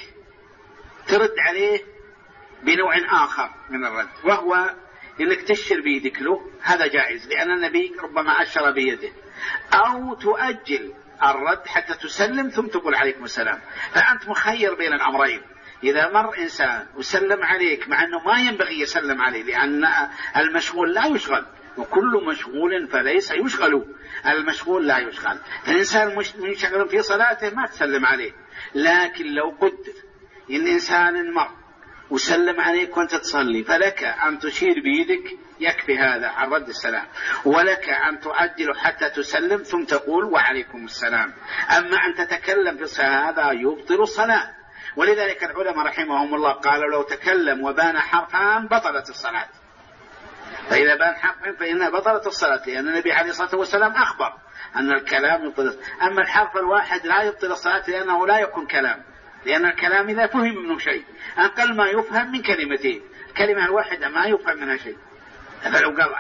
ترد عليه بنوع آخر من الرد، وهو إنك تشر بيدك له، هذا جائز لأن النبي ربما أشر بيده، أو تؤجل الرد حتى تسلم ثم تقول عليكم السلام. فأنت مخير بين الأمرين. إذا مر إنسان وسلم عليك مع أنه ما ينبغي يسلم عليه، لأن المشغول لا يشغل، وكل مشغول فليس يشغل، المشغول لا يشغل، فالإنسان منشغل في صلاته ما تسلم عليه. لكن لو قدر إن إنسان مر وسلم عليك وأنت تصلي، فلك أن تشير بيدك، يكفي هذا عن رد السلام، ولك أن تؤجل حتى تسلم ثم تقول وعليكم السلام. أما أن تتكلم في الصلاة هذا يبطل الصلاة، ولذلك العلماء رحمهم الله قالوا لو تكلم وبان حرفان بطلت الصلاة، فإذا بان حرفين فإنها بطلت الصلاة، لأن النبي عليه الصلاة والسلام أخبر أن الكلام يبطل. أما الحرف الواحد لا يبطل الصلاة لأنه لا يكون كلام، لأن الكلام إذا فهم منه شيء أقل ما يفهم من كلمتين، الكلمة الواحدة ما يفهم منها شيء. فلو قال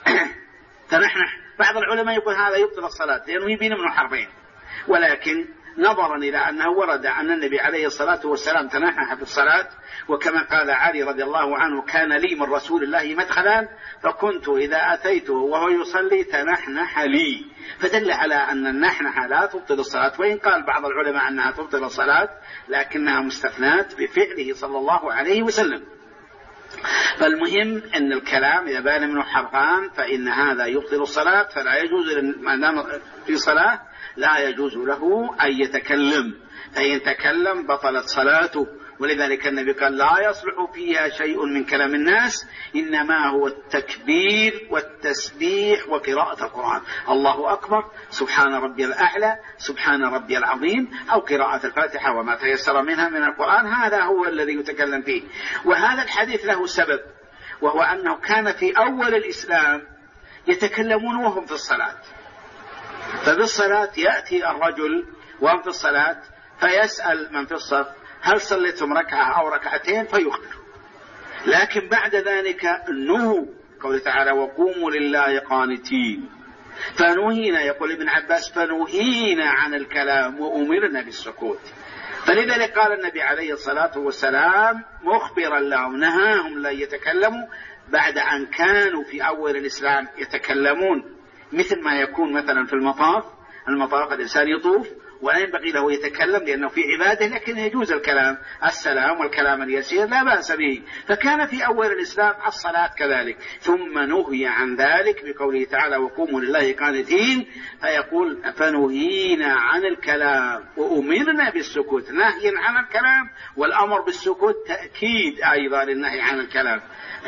فنحن بعض العلماء يقول هذا يبطل الصلاة لأنه يبين منه حرفين، ولكن نظرا إلى أنه ورد أن النبي عليه الصلاة والسلام تنحنح في الصلاة، وكما قال علي رضي الله عنه كان لي من رسول الله مدخلا فكنت إذا أتيته وهو يصلي تنحنح لي، فدل على أن النحنحة لا تبطل الصلاة، وإن قال بعض العلماء أنها تبطل الصلاة لكنها مستثنات بفعله صلى الله عليه وسلم. فالمهم أن الكلام إذا بان منه حرفان فإن هذا يبطل الصلاة، فلا يجوز ما دام في صلاة لا يجوز له أن يتكلم، فإن تكلم بطلت صلاته. ولذلك النبي قال لا يصلح فيها شيء من كلام الناس إنما هو التكبير والتسبيح وقراءة القرآن، الله أكبر، سبحان ربي الأعلى، سبحان ربي العظيم، أو قراءة الفاتحة وما تيسر منها من القرآن، هذا هو الذي يتكلم فيه. وهذا الحديث له سبب، وهو أنه كان في أول الإسلام يتكلمون وهم في الصلاة، فبالصلاة يأتي الرجل وهم في الصلاة فيسأل من في الصف هل صليتم ركعة أو ركعتين فيخبر، لكن بعد ذلك نهوا، قوله تعالى وقوموا لله قانتين، فنهينا، يقول ابن عباس فنهينا عن الكلام وأمرنا بالسكوت. فلذلك قال النبي عليه الصلاة والسلام مخبرا لهم نهاهم لا يتكلموا بعد أن كانوا في أول الإسلام يتكلمون، مثل ما يكون مثلا في المطاف الإنسان يطوف ولا ينبغي له يتكلم لأنه في عباده، لكن يجوز الكلام، السلام والكلام اليسير لا بأس به. فكان في أول الإسلام الصلاة كذلك، ثم نهي عن ذلك بقوله تعالى وقوموا لله قانتين، فيقول فنهينا عن الكلام وأمرنا بالسكوت، نهي عن الكلام والأمر بالسكوت تأكيد أيضا للنهي عن الكلام.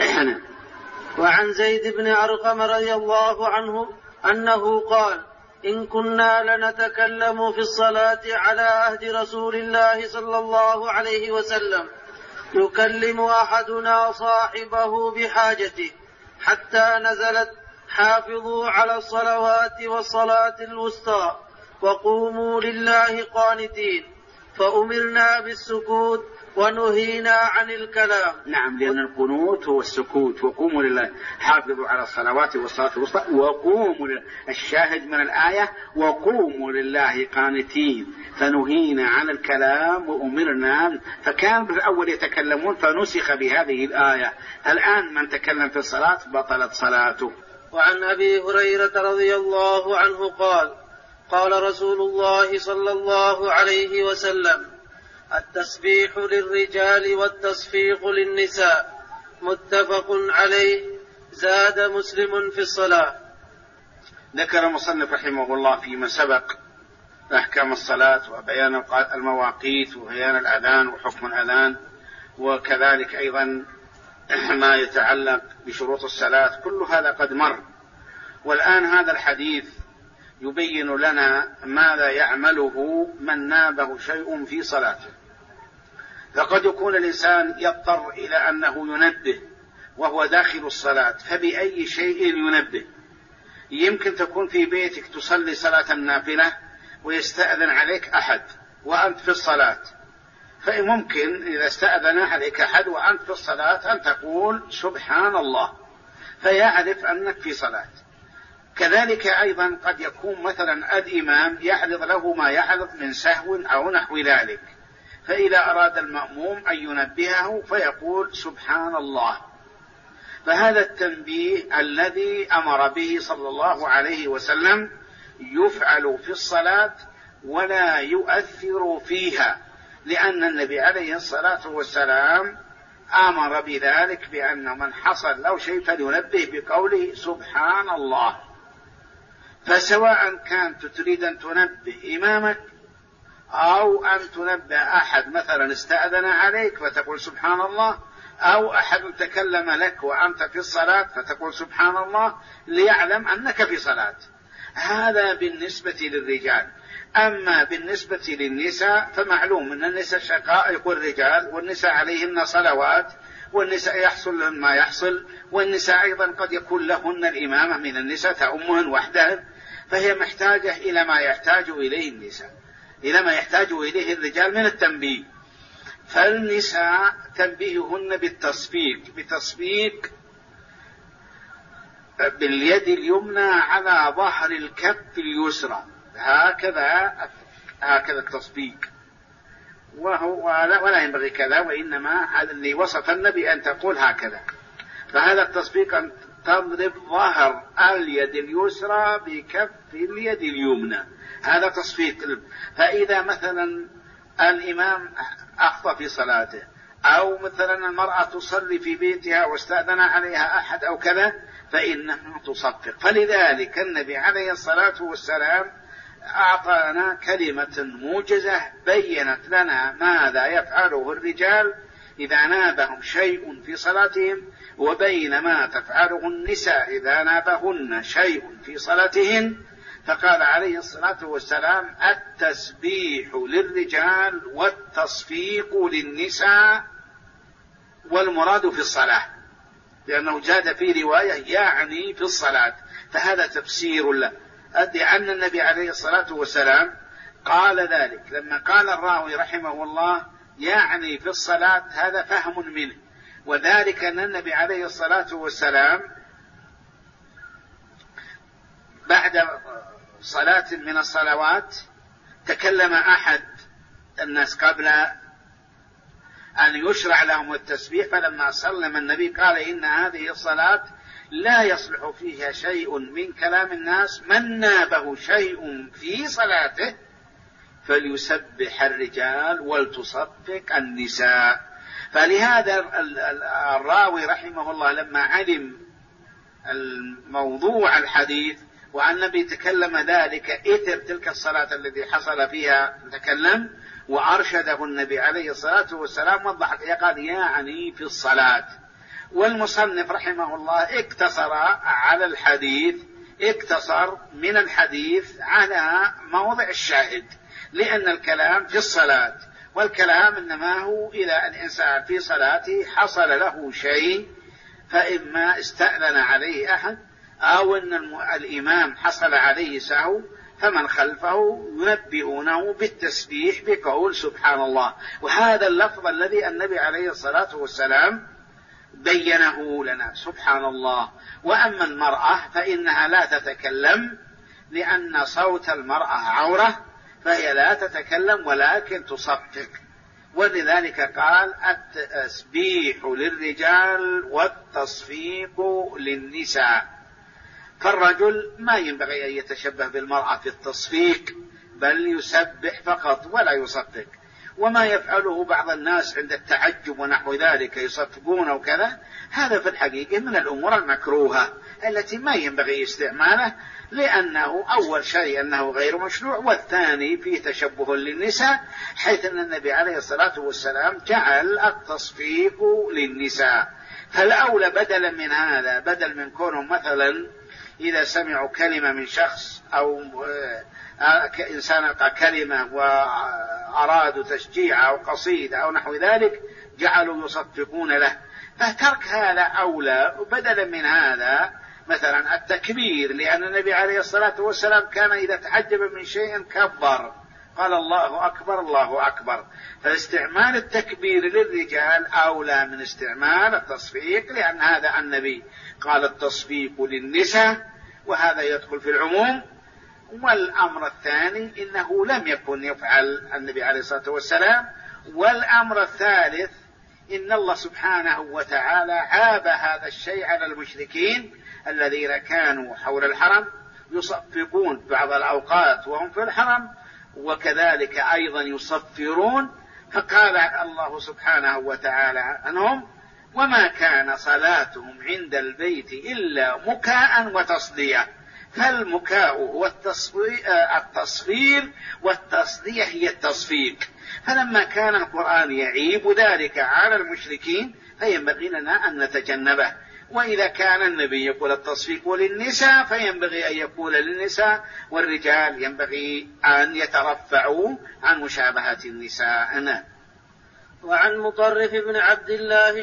وعن زيد بن أرقم رضي الله عنه أنه قال إن كنا لنتكلم في الصلاة على عهد رسول الله صلى الله عليه وسلم يكلم أحدنا صاحبه بحاجته حتى نزلت حافظوا على الصلوات والصلاة الوسطى وقوموا لله قانتين، فأمرنا بالسكوت ونهينا عن الكلام. نعم، لأن القنوت هو السكوت، وقوموا لله، حافظوا على الصلوات والصلاة الوسطى وقوموا لله. الشاهد من الآية وقوموا لله قانتين، فنهينا عن الكلام وأمرنا. فكان بالأول يتكلمون فنسخ بهذه الآية، الآن من تكلم في الصلاة بطلت صلاته. وعن أبي هريرة رضي الله عنه قال قال رسول الله صلى الله عليه وسلم التسبيح للرجال والتصفيق للنساء، متفق عليه، زاد مسلم في الصلاة. ذكر المصنف رحمه الله فيما سبق أحكام الصلاة وبيان المواقيت وبيان الأذان وحكم الأذان، وكذلك أيضا ما يتعلق بشروط الصلاة، كل هذا قد مر. والآن هذا الحديث يبين لنا ماذا يعمله من نابه شيء في صلاته. فقد يكون الإنسان يضطر إلى أنه ينبه وهو داخل الصلاة، فبأي شيء ينبه؟ يمكن تكون في بيتك تصلي صلاة النافلة ويستأذن عليك أحد وأنت في الصلاة، فممكن إذا استأذن عليك أحد وأنت في الصلاة أن تقول سبحان الله فيعرف أنك في صلاة. كذلك أيضا قد يكون مثلا الإمام يعرض له ما يعرض من سهو أو نحو ذلك، فإذا أراد المأموم أن ينبهه فيقول سبحان الله. فهذا التنبيه الذي أمر به صلى الله عليه وسلم يفعل في الصلاة ولا يؤثر فيها، لأن النبي عليه الصلاة والسلام أمر بذلك، بأن من حصل له شيء فلينبه بقوله سبحان الله. فسواء كانت تريد أن تنبه إمامك أو أن تنبه أحد مثلا استأذن عليك فتقول سبحان الله، أو أحد تكلم لك وأنت في الصلاة فتقول سبحان الله ليعلم أنك في صلاة، هذا بالنسبة للرجال. أما بالنسبة للنساء فمعلوم أن النساء شقائق الرجال، والنساء عليهن صلوات، والنساء يحصل لهن ما يحصل، والنساء أيضا قد يكون لهن الإمامة من النساء تأمهن وحدهن، فهي محتاجة إلى ما يحتاج إليه النساء، إلى ما يحتاج إليه الرجال من التنبيه. فالنساء تنبيههن بتصفيق باليد اليمنى على ظهر الكف اليسرى، هكذا هكذا التصفيق، ولا ينبغي كذا، وإنما هذا اللي وصف النبي أن تقول هكذا. فهذا التصفيق أن تضرب ظهر اليد اليسرى بكف اليد اليمنى، هذا تصفيق. فإذا مثلا الإمام أخطأ في صلاته، أو مثلا المرأة تصلي في بيتها واستأذن عليها أحد أو كذا، فإنها تصفق. فلذلك النبي عليه الصلاة والسلام أعطانا كلمة موجزة بيّنت لنا ماذا يفعله الرجال إذا نابهم شيء في صلاتهم، وبين ما تفعله النساء إذا نابهن شيء في صلاتهن. فقال عليه الصلاة والسلام: التسبيح للرجال والتصفيق للنساء، والمراد في الصلاة، لأنه جاد في رواية يعني في الصلاة، فهذا تفسير له. لأن النبي عليه الصلاة والسلام قال ذلك لما قال الراوي رحمه الله يعني في الصلاة، هذا فهم منه، وذلك أن النبي عليه الصلاة والسلام بعد صلاة من الصلوات تكلم أحد الناس قبل أن يشرع لهم التسبيح، فلما سلم النبي قال: إن هذه الصلاة لا يصلح فيها شيء من كلام الناس، من نابه شيء في صلاته فليسبح الرجال ولتصفق النساء. فلهذا الراوي رحمه الله لما علم الموضوع الحديث وأن النبي تكلم ذلك إثر تلك الصلاة التي حصل فيها تكلم، وأرشده النبي عليه الصلاة والسلام وضح قال يعني في الصلاة. والمصنف رحمه الله اقتصر على الحديث، اقتصر من الحديث على موضع الشاهد، لأن الكلام في الصلاة، والكلام إنما هو إذا الإنسان في صلاته حصل له شيء، فإما استأذن عليه أحد أو أن الإمام حصل عليه سهو، فمن خلفه ينبئونه بالتسبيح بقول سبحان الله. وهذا اللفظ الذي النبي عليه الصلاة والسلام بينه لنا، سبحان الله. وأما المرأة فإنها لا تتكلم، لأن صوت المرأة عورة، فهي لا تتكلم ولكن تصفق، ولذلك قال: التسبيح للرجال والتصفيق للنساء. فالرجل ما ينبغي أن يتشبه بالمرأة في التصفيق، بل يسبح فقط ولا يصفق. وما يفعله بعض الناس عند التعجب ونحو ذلك يصفقون وكذا، هذا في الحقيقة من الأمور المكروهة التي ما ينبغي استعماله، لأنه أول شيء أنه غير مشروع، والثاني فيه تشبه للنساء، حيث أن النبي عليه الصلاة والسلام جعل التصفيق للنساء. فالأولى بدلا من هذا، بدل من كونهم مثلا إذا سمعوا كلمة من شخص أو إنسان ألقى كلمة وأرادوا تشجيع أو قصيدة أو نحو ذلك جعلوا يصفقون له، فترك هذا أولى. وبدلا من هذا مثلا التكبير، لأن النبي عليه الصلاة والسلام كان إذا تعجب من شيء كبر، قال الله أكبر الله أكبر. فاستعمال التكبير للرجال أولى من استعمال التصفيق، لأن هذا النبي قال التصفيق للنساء، وهذا يدخل في العموم. والأمر الثاني إنه لم يكن يفعل النبي عليه الصلاة والسلام. والأمر الثالث إن الله سبحانه وتعالى عاب هذا الشيء على المشركين الذين كانوا حول الحرم يصفقون بعض الأوقات وهم في الحرم، وكذلك أيضا يصفرون. فقال الله سبحانه وتعالى عنهم: وما كان صلاتهم عند البيت إلا مكاء وتصدية. فالمكاء هو التصفير، والتصدية هي التصفيق. فلما كان القرآن يعيب ذلك على المشركين فينبغي لنا أن نتجنبه. وإذا كان النبي يقول التصفيق للنساء فينبغي أن يقول للنساء، والرجال ينبغي أن يترفعوا عن مشابهة النساء. وعن مطرف بن عبد الله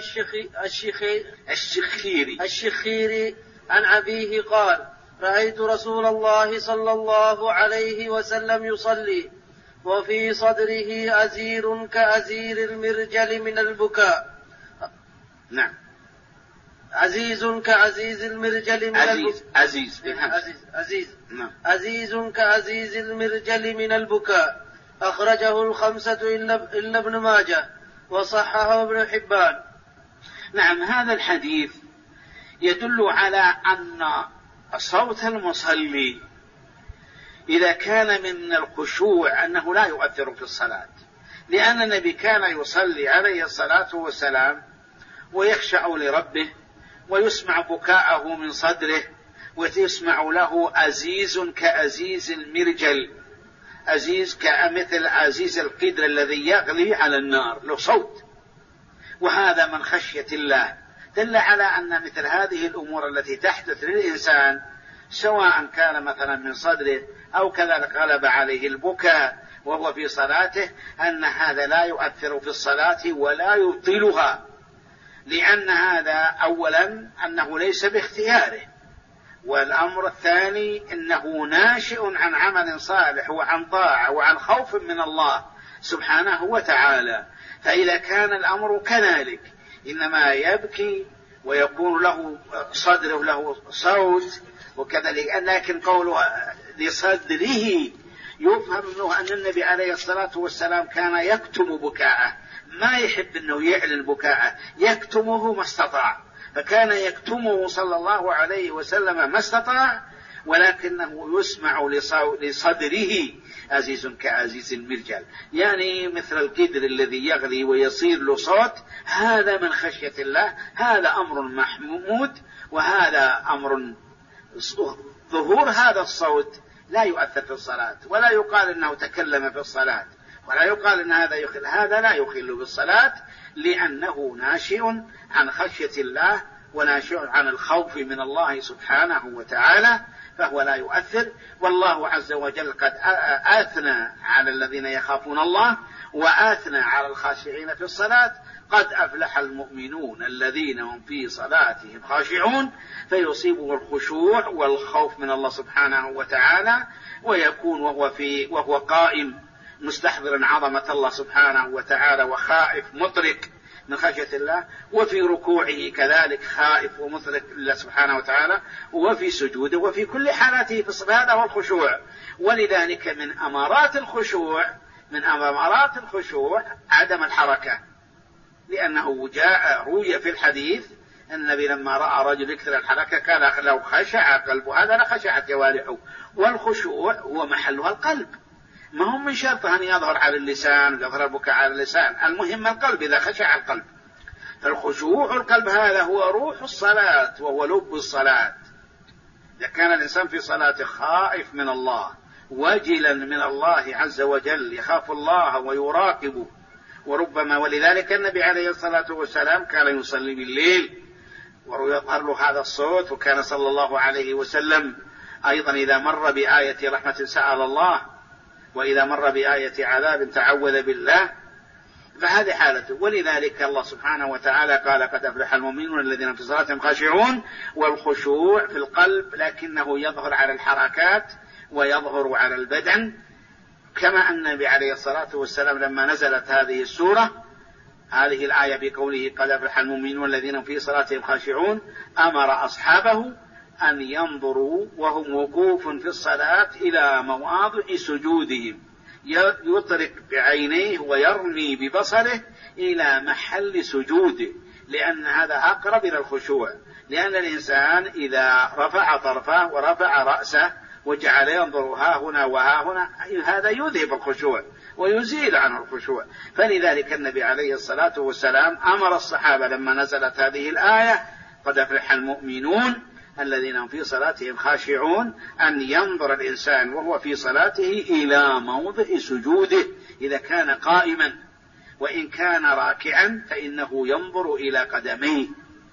الشخيري عن أبيه قال: رأيت رسول الله صلى الله عليه وسلم يصلي وفي صدره أزير كأزير المرجل من البكاء. نعم، عزيز كعزيز المرجل من البكاء. عزيز كعزيز المرجل من البكاء، أخرجه الخمسة إلا ابن ماجه وصححه ابن حبان. نعم، هذا الحديث يدل على أن صوت المصلي إذا كان من الخشوع أنه لا يؤثر في الصلاة، لأن النبي كان يصلي عليه الصلاة والسلام ويخشع لربه ويسمع بكاءه من صدره ويسمع له أزيز كأزيز المرجل، أزيز كمثل أزيز القدر الذي يغلي على النار، له صوت، وهذا من خشية الله. دل على أن مثل هذه الأمور التي تحدث للإنسان سواء كان مثلا من صدره أو كذلك غلب عليه البكاء وهو في صلاته، أن هذا لا يؤثر في الصلاة ولا يبطلها، لأن هذا أولا أنه ليس باختياره، والأمر الثاني أنه ناشئ عن عمل صالح وعن طاعة وعن خوف من الله سبحانه وتعالى. فإذا كان الأمر كذلك إنما يبكي ويكون له صدره له صوت وكذلك، لكن قوله لصدره يفهم منه أن النبي عليه الصلاة والسلام كان يكتم بكاءه، ما يحب أنه يعلن بكاءه، يكتمه ما استطاع، فكان يكتمه صلى الله عليه وسلم ما استطاع، ولكنه يسمع لصدره أزيز كأزيز المرجل، يعني مثل القدر الذي يغلي ويصير له صوت. هذا من خشية الله، هذا أمر محمود، وهذا أمر ظهور هذا الصوت لا يؤثر في الصلاة، ولا يقال أنه تكلم في الصلاة، ولا يقال أن هذا يخل، هذا لا يخل بالصلاة، لأنه ناشئ عن خشية الله وناشئ عن الخوف من الله سبحانه وتعالى، فهو لا يؤثر. والله عز وجل قد آثنى على الذين يخافون الله وآثنى على الخاشعين في الصلاة: قد أفلح المؤمنون الذين هم في صلاتهم خاشعون، فيصيبه الخشوع والخوف من الله سبحانه وتعالى، ويكون وهو قائم مستحضرا عظمة الله سبحانه وتعالى وخائف مطرق من خشية الله، وفي ركوعه كذلك خائف ومطرق لله سبحانه وتعالى، وفي سجوده وفي كل حالاته في الصلاة، هذا هو الخشوع. ولذلك من أمارات الخشوع عدم الحركة، لأنه روي في الحديث أن النبي لما رأى رجل يكثر الحركة كان لو خشع قلبه هذا لخشعت جوارحه، والخشوع هو محلها القلب، ما هم من شرطه أن يظهر على اللسان ويظهر البكاء على اللسان، المهم القلب إذا خشع القلب. فالخشوع القلب هذا هو روح الصلاة وهو لب الصلاة. إذا كان الإنسان في صلاة خائف من الله وجلا من الله عز وجل، يخاف الله ويراقبه، وربما ولذلك النبي عليه الصلاة والسلام كان يصلي بالليل ويظهر له هذا الصوت، وكان صلى الله عليه وسلم أيضا إذا مر بآية رحمة سأل الله، وإذا مر بآية عذاب تعوذ بالله، فهذه حالته. ولذلك الله سبحانه وتعالى قال: قد أفلح المؤمنون الذين في صلاتهم خاشعون. والخشوع في القلب لكنه يظهر على الحركات ويظهر على البدن، كما أن النبي عليه الصلاة والسلام لما نزلت هذه السورة هذه الآية بقوله: قد أفلح المؤمنون الذين في صلاتهم خاشعون، أمر أصحابه أن ينظروا وهم وقوف في الصلاة إلى مواضع سجودهم، يطرق بعينيه ويرمي ببصره إلى محل سجوده، لأن هذا أقرب إلى الخشوع. لأن الإنسان إذا رفع طرفه ورفع رأسه وجعل ينظر ها هنا وها هنا، هذا يذهب الخشوع ويزيل عنه الخشوع. فلذلك النبي عليه الصلاة والسلام أمر الصحابة لما نزلت هذه الآية: قد أفلح المؤمنون الذين هم في صلاتهم خاشعون، أن ينظر الإنسان وهو في صلاته إلى موضع سجوده إذا كان قائما، وإن كان راكعا فإنه ينظر إلى قدميه.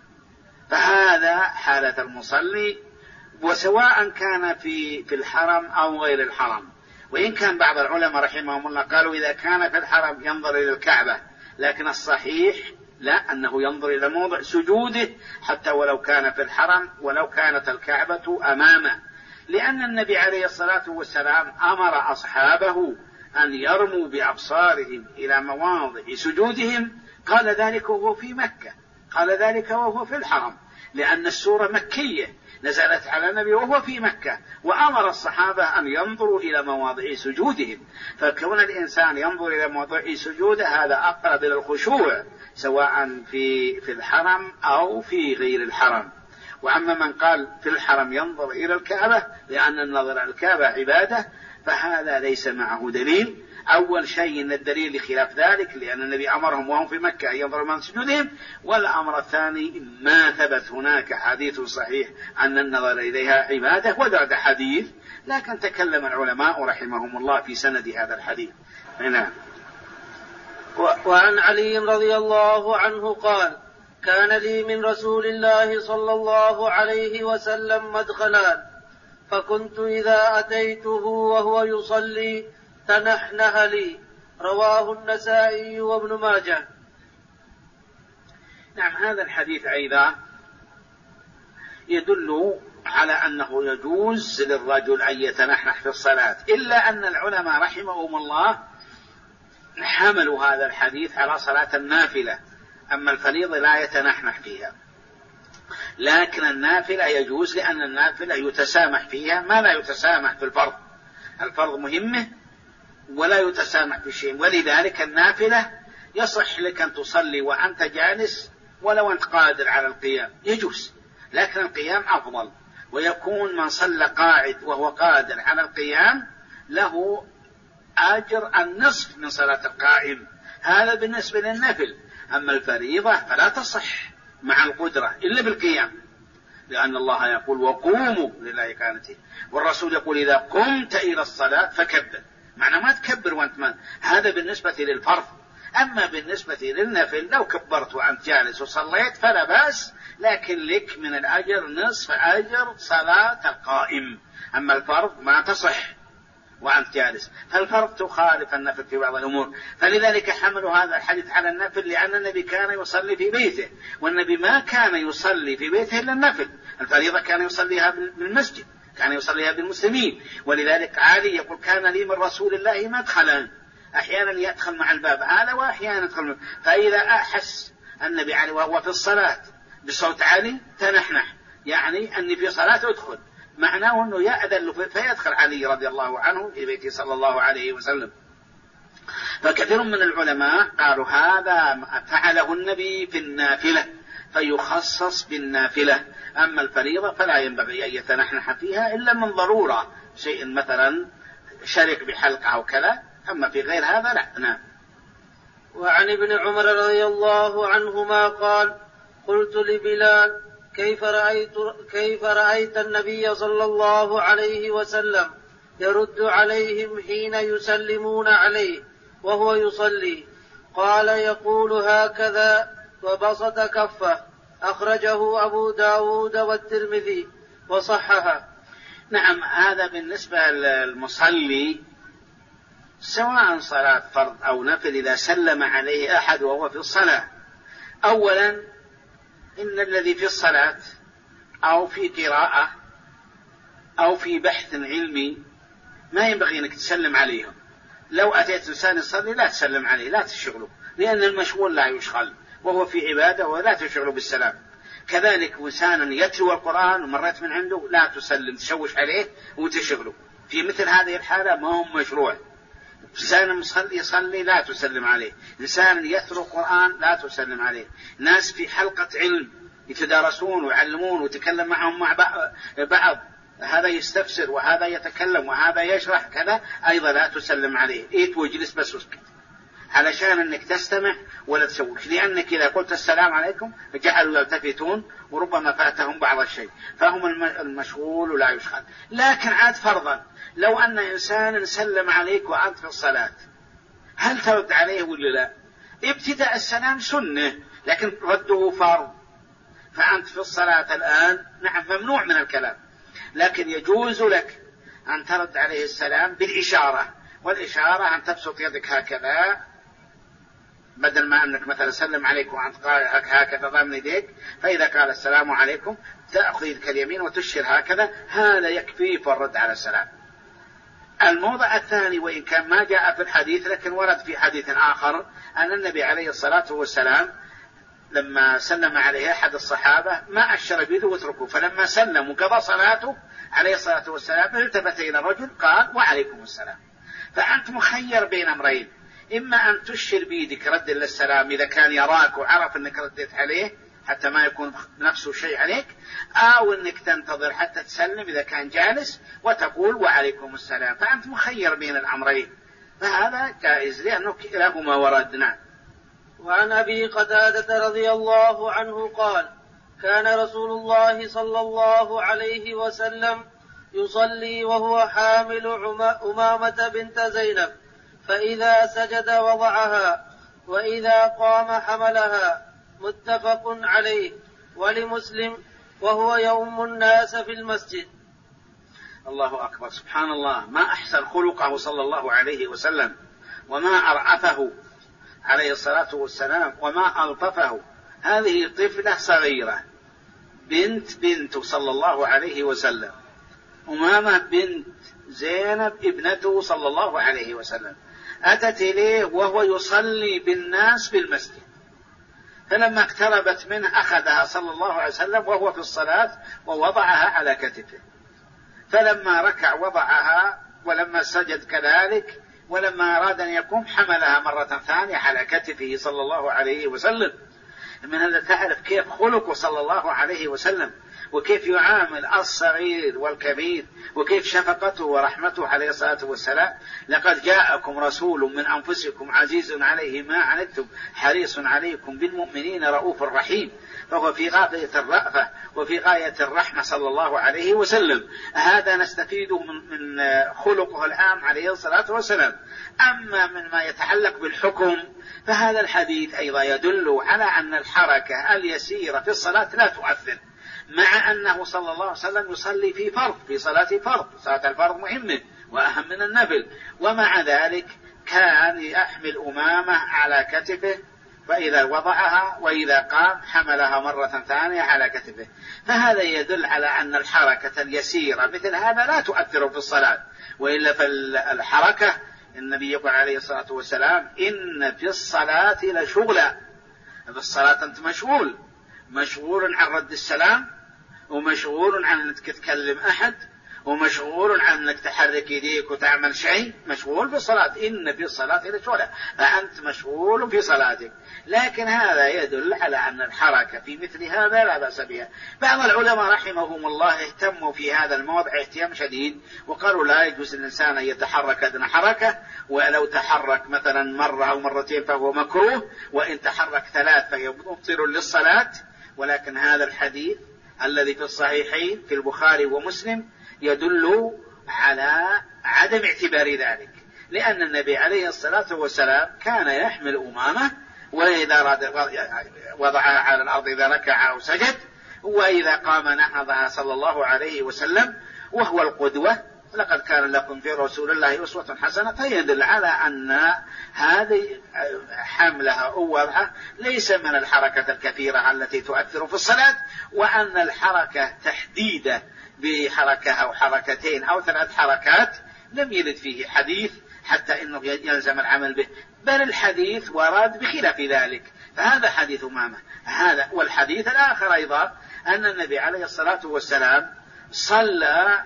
فهذا حالة المصلي، وسواء كان في الحرم أو غير الحرم. وإن كان بعض العلماء رحمهم الله قالوا إذا كان في الحرم ينظر إلى الكعبة، لكن الصحيح لا، أنه ينظر إلى موضع سجوده حتى ولو كان في الحرم ولو كانت الكعبة أمامه، لأن النبي عليه الصلاة والسلام أمر أصحابه أن يرموا بأبصارهم إلى مواضع سجودهم. قال ذلك وهو في مكة، قال ذلك وهو في الحرم، لأن السورة مكية، نزلت على النبي وهو في مكة، وأمر الصحابة أن ينظروا إلى مواضع سجودهم، فكون الإنسان ينظر إلى مواضع سجوده هذا أقرب إلى الخشوع سواء في الحرم أو في غير الحرم. وأما من قال في الحرم ينظر إلى الكعبة لأن النظر إلى الكعبة عبادة فهذا ليس معه دليل. أول شيء أن الدليل لخلاف ذلك لأن النبي أمرهم وهم في مكة أن ينظروا من سجودهم، والأمر الثاني ما ثبت هناك حديث صحيح أن النظر إليها عبادة ودرد حديث، لكن تكلم العلماء رحمهم الله في سند هذا الحديث. نعم. وعن علي رضي الله عنه قال: كان لي من رسول الله صلى الله عليه وسلم مدخلان، فكنت إذا أتيته وهو يصلي تنحنح لي. رواه النسائي وابن ماجه. نعم، هذا الحديث أيضا يدل على أنه يجوز للرجل أن يتنحنح في الصلاة، إلا أن العلماء رحمهم الله حملوا هذا الحديث على صلاة النافلة، أما الفريضة لا يتنحنح فيها، لكن النافلة يجوز لأن النافلة يتسامح فيها ما لا يتسامح في الفرض. الفرض مهمة ولا يتسامح في شيء، ولذلك النافلة يصح لك أن تصلي وأنت جالس ولو أنت قادر على القيام يجوز، لكن القيام أفضل، ويكون من صلى قاعد وهو قادر على القيام له أجر النصف من صلاة القائم. هذا بالنسبة للنفل. أما الفريضة فلا تصح مع القدرة إلا بالقيام، لأن الله يقول وقوموا لله قانتين، والرسول يقول إذا قمت إلى الصلاة فكبر، معنى ما تكبر وأنت ما. هذا بالنسبة للفرض. أما بالنسبة للنفل لو كبرت وأنت جالس وصليت فلا بأس، لكن لك من الأجر نصف أجر صلاة القائم. أما الفرض ما تصح وأنت جالس، فالفرض تخالف النفل في بعض الأمور، فلذلك حملوا هذا الحديث على النفل، لأن النبي كان يصلي في بيته، والنبي ما كان يصلي في بيته إلا النفل. الفريضة كان يصليها بالمسجد، كان يصليها بالمسلمين، ولذلك علي يقول كان لي من رسول الله مدخلا، أحيانا يدخل مع الباب أعلى وأحيانا يدخل، فإذا أحس النبي علي وهو في الصلاة بصوت عالي تنحنح، يعني أني في صلاة أدخل، معناه أنه يأذن له فيدخل علي رضي الله عنه في بيته صلى الله عليه وسلم. فكثير من العلماء قالوا هذا فعله النبي في النافلة فيخصص بالنافلة، أما الفريضة فلا ينبغي أن يتنحنح فيها إلا من ضرورة، شيء مثلا شرك بحلقة أو كذا، أما في غير هذا لا. نعم. وعن ابن عمر رضي الله عنهما قال: قلت لبلال: كيف رأيت النبي صلى الله عليه وسلم يرد عليهم حين يسلمون عليه وهو يصلي؟ قال: يقول هكذا وبسط كفه. أخرجه أبو داود والترمذي وصححه. نعم، هذا بالنسبة للمصلي سواء صلاة فرض أو نفل إذا سلم عليه أحد وهو في الصلاة، أولا إن الذي في الصلاة أو في قراءة أو في بحث علمي ما ينبغي أنك تسلم عليهم. لو أتيت إنسان يصلي لا تسلم عليه، لا تشغله، لأن المشغول لا يشغل وهو في عبادة ولا تشغله بالسلام. كذلك إنسان يتلو القرآن ومرت من عنده لا تسلم، تشوش عليه وتشغله، في مثل هذه الحالة ما هو مشروع. إنسان يصلي لا تسلم عليه، إنسان يتلو القرآن لا تسلم عليه، ناس في حلقة علم يتدارسون ويعلمون ويتكلم معهم مع بعض، هذا يستفسر وهذا يتكلم وهذا يشرح كذا، أيضا لا تسلم عليه، إيه واجلس بس واسكت، علشان أنك تستمع ولا تسويش، لأنك إذا قلت السلام عليكم جعلوا يلتفتون وربما فاتهم بعض الشيء، فهم المشغول ولا يشغل. لكن عاد فرضا لو أن إنسان سلم عليك وأنت في الصلاة، هل ترد عليه ولا لا؟ ابتداء السلام سنة، لكن رده فرض، فأنت في الصلاة الآن نعم ممنوع من الكلام، لكن يجوز لك أن ترد عليه السلام بالإشارة، والإشارة أن تبسط يدك هكذا، بدل ما أنك مثلا سلم عليك وأنت هكذا ضمن يديك، فإذا قال السلام عليكم تأخذ يدك اليمين وتشير هكذا، هذا يكفي في الرد على السلام. الموضع الثاني وإن كان ما جاء في الحديث لكن ورد في حديث آخر أن النبي عليه الصلاة والسلام لما سلم عليه أحد الصحابة ما أشر بيده واتركه، فلما سلم وقضى صلاته عليه الصلاة والسلام التفت إلى الرجل قال وعليكم السلام. فأنت مخير بين أمرين، إما أن تشر بيدك رد للسلام إذا كان يراك وعرف أنك رديت عليه حتى ما يكون نفسه شيء عليك، أو أنك تنتظر حتى تسلم إذا كان جالس وتقول وعليكم السلام. فأنت مخير بين الأمرين، فهذا جائز لأنه كلاهما ورد. وعن أبي قتادة رضي الله عنه قال كان رسول الله صلى الله عليه وسلم يصلي وهو حامل أمامة بنت زينب، فإذا سجد وضعها وإذا قام حملها، متفق عليه. ولمسلم وهو يؤم الناس في المسجد. الله أكبر، سبحان الله، ما أحسن خلقه صلى الله عليه وسلم، وما أرأفه عليه الصلاة والسلام، وما ألطفه. هذه طفلة صغيرة بنت صلى الله عليه وسلم، أمامة بنت زينب ابنته صلى الله عليه وسلم، أتت إليه وهو يصلي بالناس بالمسجد، فلما اقتربت منه أخذها صلى الله عليه وسلم وهو في الصلاة ووضعها على كتفه، فلما ركع وضعها، ولما سجد كذلك، ولما أراد أن يقوم حملها مرة ثانية على كتفه صلى الله عليه وسلم. من هذا تعرف كيف خلقه صلى الله عليه وسلم، وكيف يعامل الصغير والكبير، وكيف شفقته ورحمته عليه الصلاة والسلام. لقد جاءكم رسول من أنفسكم عزيز عليه ما عنتم حريص عليكم بالمؤمنين رؤوف رحيم. فهو في غاية الرأفة وفي غاية الرحمة صلى الله عليه وسلم. هذا نستفيد من خلقه العام عليه الصلاة والسلام. أما من ما يتعلق بالحكم فهذا الحديث أيضا يدل على أن الحركة اليسيرة في الصلاة لا تؤثر، مع أنه صلى الله عليه وسلم يصلي في صلاة فرض. صلاة الفرض مهمة وأهم من النفل، ومع ذلك كان يحمل أمامة على كتفه، فإذا وضعها وإذا قام حملها مرة ثانية على كتفه. فهذا يدل على أن الحركة اليسيرة مثل هذا لا تؤثر في الصلاة، وإلا فالحركة النبي يقول عليه الصلاة والسلام إن في الصلاة لشغلا. في الصلاة أنت مشغول عن رد السلام، ومشغول عن أنك تكلم أحد، ومشغول عن أنك تحرك يديك وتعمل شيء، مشغول في الصلاة. إن في الصلاة لشغلا، فأنت مشغول في صلاتك. لكن هذا يدل على أن الحركة في مثل هذا لا بأس بها. بعض العلماء رحمهم الله اهتموا في هذا الموضع اهتمام شديد، وقالوا لا يجوز للإنسان أن يتحرك أدنى حركة، ولو تحرك مثلا مرة أو مرتين فهو مكروه، وإن تحرك 3 فهو مبطل للصلاة. ولكن هذا الحديث الذي في الصحيحين في البخاري ومسلم يدل على عدم اعتبار ذلك، لأن النبي عليه الصلاة والسلام كان يحمل أمامة، وإذا وضعها على الأرض إذا ركع أو سجد، وإذا قام نهضها صلى الله عليه وسلم، وهو القدوة. لقد كان لكم في رسول الله أسوة حسنة. فيدل على أن هذه حملها أو وضعها ليس من الحركة الكثيرة التي تؤثر في الصلاة، وأن الحركة تحديدا بحركة أو حركتين أو 3 حركات لم يرد فيه حديث حتى إنه يلزم العمل به، بل الحديث ورد بخلاف ذلك. فهذا حديث أمامة هذا. والحديث الآخر أيضا أن النبي عليه الصلاة والسلام صلى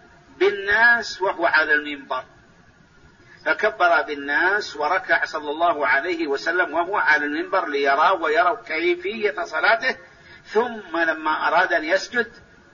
بالناس وهو على المنبر، فكبر بالناس وركع صلى الله عليه وسلم وهو على المنبر ويروا كيفية صلاته. ثم لما أراد أن يسجد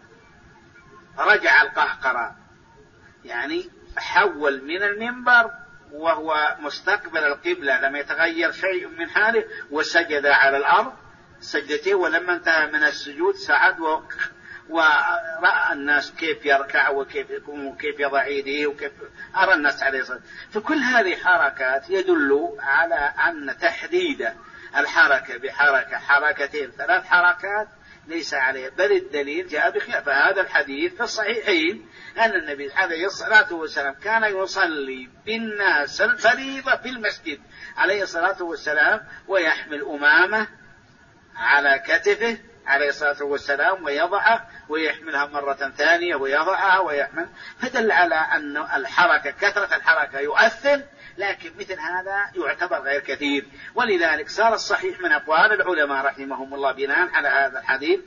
رجع القهقرة، يعني حول من المنبر وهو مستقبل القبلة لم يتغير شيء من حاله، وسجد على الأرض سجدتين. ولما انتهى من السجود سعد ورأى الناس كيف يركع وكيف يقوم وكيف يضع يديه وكيف أرى الناس عليه الصلاة. فكل هذه حركات يدل على أن تحديد الحركة بحركة 2 3 حركات ليس عليه، بل الدليل جاء بخلاف. هذا الحديث في الصحيحين أن النبي عليه الصلاة والسلام كان يصلي بالناس الفريضة في المسجد عليه الصلاة والسلام، ويحمل أمامة على كتفه، عليه الصلاة والسلام ويضعه ويحملها مرة ثانية ويضعها ويحمل، فدل على أن الحركة كثرة الحركة يؤثر، لكن مثل هذا يعتبر غير كثير. ولذلك صار الصحيح من أقوال العلماء رحمهم الله بناء على هذا الحديث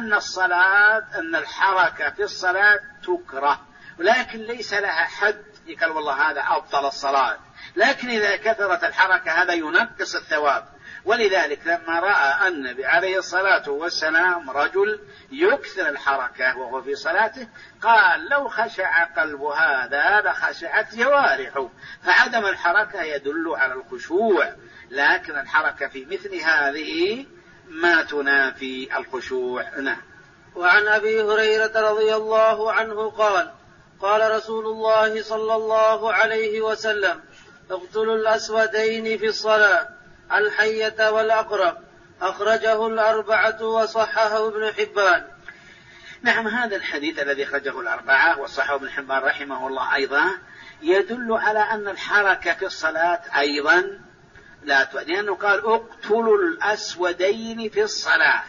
أن الحركة في الصلاة تكره، ولكن ليس لها حد يقال والله هذا أبطل الصلاة، لكن إذا كثرت الحركة هذا ينقص الثواب. ولذلك لما رأى النبي عليه الصلاة والسلام رجل يكثر الحركة وهو في صلاته قال لو خشع قلب هذا لخشعت جوارحه، فعدم الحركة يدل على الخشوع، لكن الحركة في مثل هذه ما تنافي الخشوع. نعم. وعن أبي هريرة رضي الله عنه قال قال رسول الله صلى الله عليه وسلم اقتلوا الأسودين في الصلاة الحية والأقرب، أخرجه الأربعة وصححه ابن حبان. نعم، هذا الحديث الذي أخرجه الأربعة وصححه ابن حبان رحمه الله أيضا يدل على أن الحركة في الصلاة أيضا لا لأنه قال اقتلوا الأسودين في الصلاة،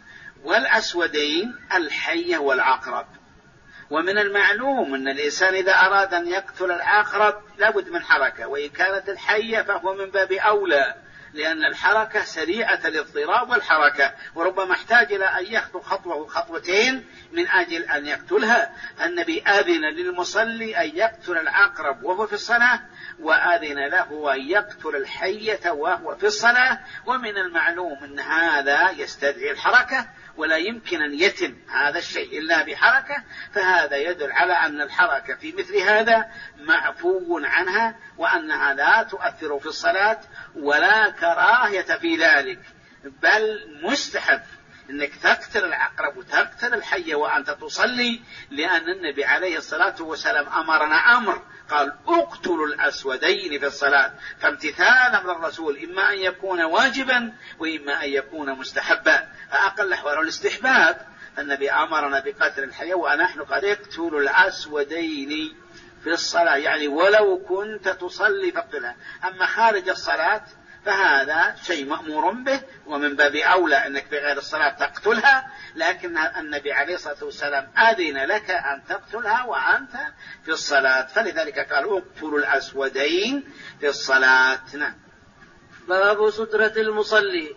والأسودين الحية والعقرب. ومن المعلوم أن الإنسان إذا أراد أن يقتل العقرب لابد من حركة، وإن كانت الحية فهو من باب أولى، لأن الحركة سريعة الاضطراب والحركة، وربما احتاج إلى أن يخطو خطوة خطوتين من أجل أن يقتلها. النبي آذن للمصلي أن يقتل العقرب وهو في الصلاة، وآذن له أن يقتل الحية وهو في الصلاة. ومن المعلوم أن هذا يستدعي الحركة، ولا يمكن أن يتم هذا الشيء إلا بحركة، فهذا يدل على أن الحركة في مثل هذا معفو عنها، وأنها لا تؤثر في الصلاة ولا كراهية في ذلك، بل مستحب أنك تقتل العقرب وتقتل الحية وأنت تصلي، لأن النبي عليه الصلاة والسلام أمرنا أمر قال اقتلوا الأسودين في الصلاة، فامتثالا من الرسول إما أن يكون واجبا وإما أن يكون مستحبا، فأقل أحوال الاستحباب. النبي أمرنا بقتل الحية ونحن قد اقتلوا الأسودين في الصلاة، يعني ولو كنت تصلي فاقتلها. أما خارج الصلاة فهذا شيء مأمور به، ومن باب أولى أنك بغير الصلاة تقتلها، لكن النبي عليه الصلاة والسلام أذن لك أن تقتلها وأنت في الصلاة، فلذلك قال اقتلوا الأسودين في الصلاة. نعم. باب سترة المصلي.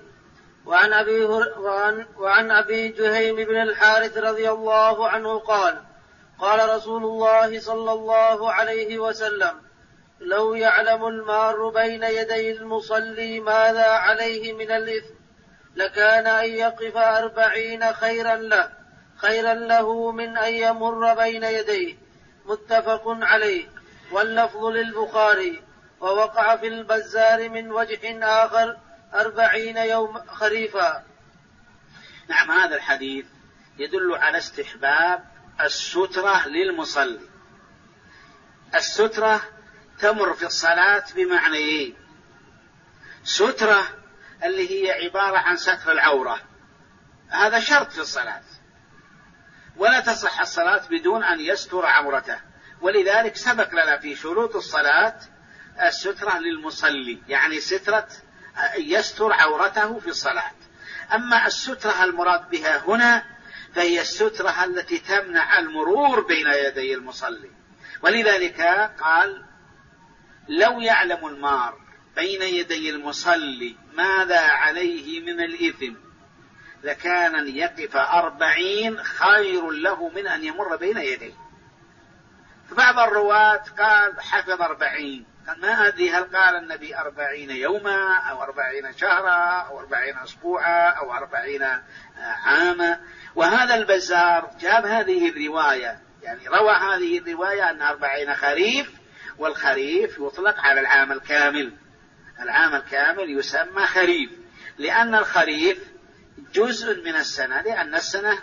وعن أبي جهيم بن الحارث رضي الله عنه قال قال رسول الله صلى الله عليه وسلم لو يعلم المار بين يدي المصلي ماذا عليه من الإثم لكان أن يقف 40 خيرا له من أن يمر بين يديه، متفق عليه، واللفظ للبخاري. ووقع في البزار من وجه آخر 40 يوم خريفا. نعم، هذا الحديث يدل على استحباب السترة للمصلي. السترة تمر في الصلاة بمعنيين: سترة اللي هي عبارة عن ستر العورة، هذا شرط في الصلاة، ولا تصح الصلاة بدون أن يستر عورته، ولذلك سبق لنا في شروط الصلاة السترة للمصلي، يعني سترة يستر عورته في الصلاة. أما السترة المراد بها هنا فهي السترة التي تمنع المرور بين يدي المصلي، ولذلك قال لو يعلم المار بين يدي المصلي ماذا عليه من الإثم لكان أن يقف 40 خير له من أن يمر بين يديه. فبعض الرواة قال حفظ 40، ما أدري هل قال النبي 40 يوما أو 40 شهرا أو 40 أسبوعا أو 40 عاما. وهذا البزار جاب هذه الرواية، يعني روى هذه الرواية أن 40 خريف، والخريف يطلق على العام الكامل. العام الكامل يسمى خريف، لأن الخريف جزء من السنة، لأن السنة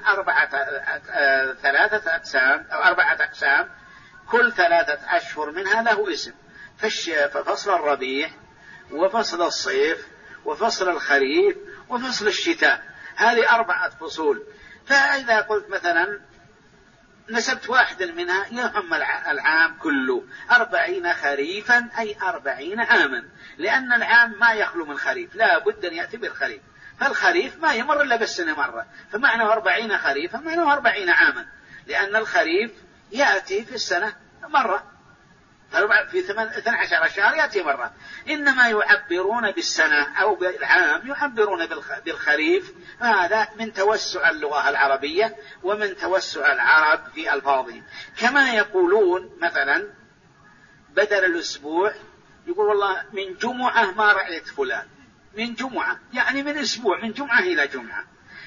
3 أقسام أو 4 أقسام، كل 3 أشهر منها له اسم، ففصل الربيع وفصل الصيف وفصل الخريف وفصل الشتاء، هذه 4 فصول. فإذا قلت مثلا نسبت واحد منها يعم العام كله، 40 خريفا أي 40 عاما، لأن العام ما يخلو من خريف، لا بد أن يأتي بالخريف. فالخريف ما يمر إلا بالسنة مرة، فمعنى 40 خريفا معنى 40 عاما، لأن الخريف يأتي في السنة مرة، في 12 شهر يأتي مرة. إنما يعبرون بالسنة أو بالعام يعبرون بالخريف. هذا من توسع اللغة العربية ومن توسع العرب في ألفاظهم. كما يقولون مثلا بدل الأسبوع يقول والله من جمعة ما رأيت فلان، من جمعة يعني من أسبوع، من جمعة إلى جمعة.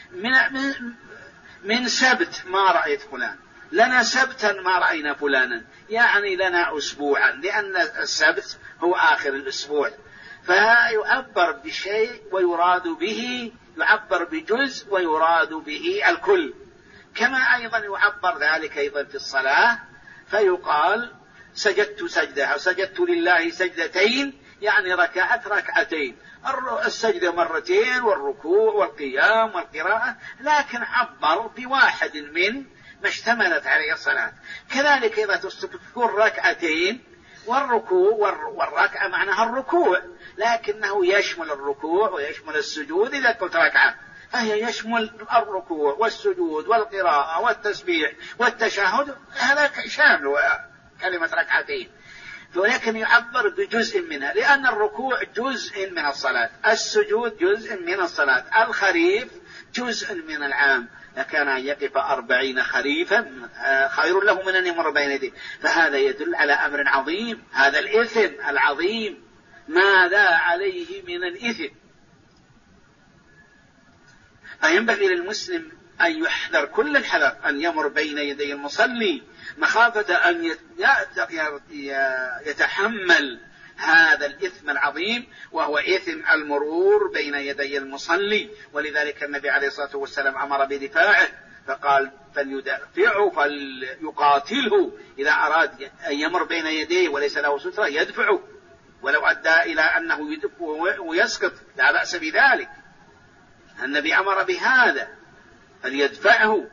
من سبت ما رأيت فلان، لنا سبتا ما رأينا فلانا، يعني لنا أسبوعا، لأن السبت هو آخر الأسبوع. فيعبر بشيء ويراد به، يعبر بجزء ويراد به الكل. كما أيضا يعبر ذلك أيضا في الصلاة، فيقال سجدت سجدة أو سجدت لله سجدتين، يعني ركعت ركعتين، السجدة مرتين والركوع والقيام والقراءة، لكن عبر بواحد من ما اشتملت عليه الصلاة. كذلك إذا تذكر ركعتين والركوع والركعة معناها الركوع، لكنه يشمل الركوع ويشمل السجود. إذا قلت ركعة فهي يشمل الركوع والسجود والقراءة والتسبيح والتشهد، هذا شامل كلمة ركعتين، ولكن يعبر بجزء منها، لأن الركوع جزء من الصلاة، السجود جزء من الصلاة، الخريف جزء من العام، لكان أن يقف 40 خريفا خير له من أن يمر بين يديه. فهذا يدل على أمر عظيم، هذا الإثم العظيم ماذا عليه من الإثم. فينبغي للمسلم أن يحذر كل الحذر أن يمر بين يدي المصلي مخافة أن يتحمل هذا الإثم العظيم، وهو إثم المرور بين يدي المصلي. ولذلك النبي عليه الصلاة والسلام أمر بدفاعه، فقال فليدافعه فليقاتله، إذا أراد أن يمر بين يديه وليس له سترة يدفعه، ولو أدى إلى أنه يدف ويسقط لا بأس بذلك. النبي أمر بهذا فليدفعه،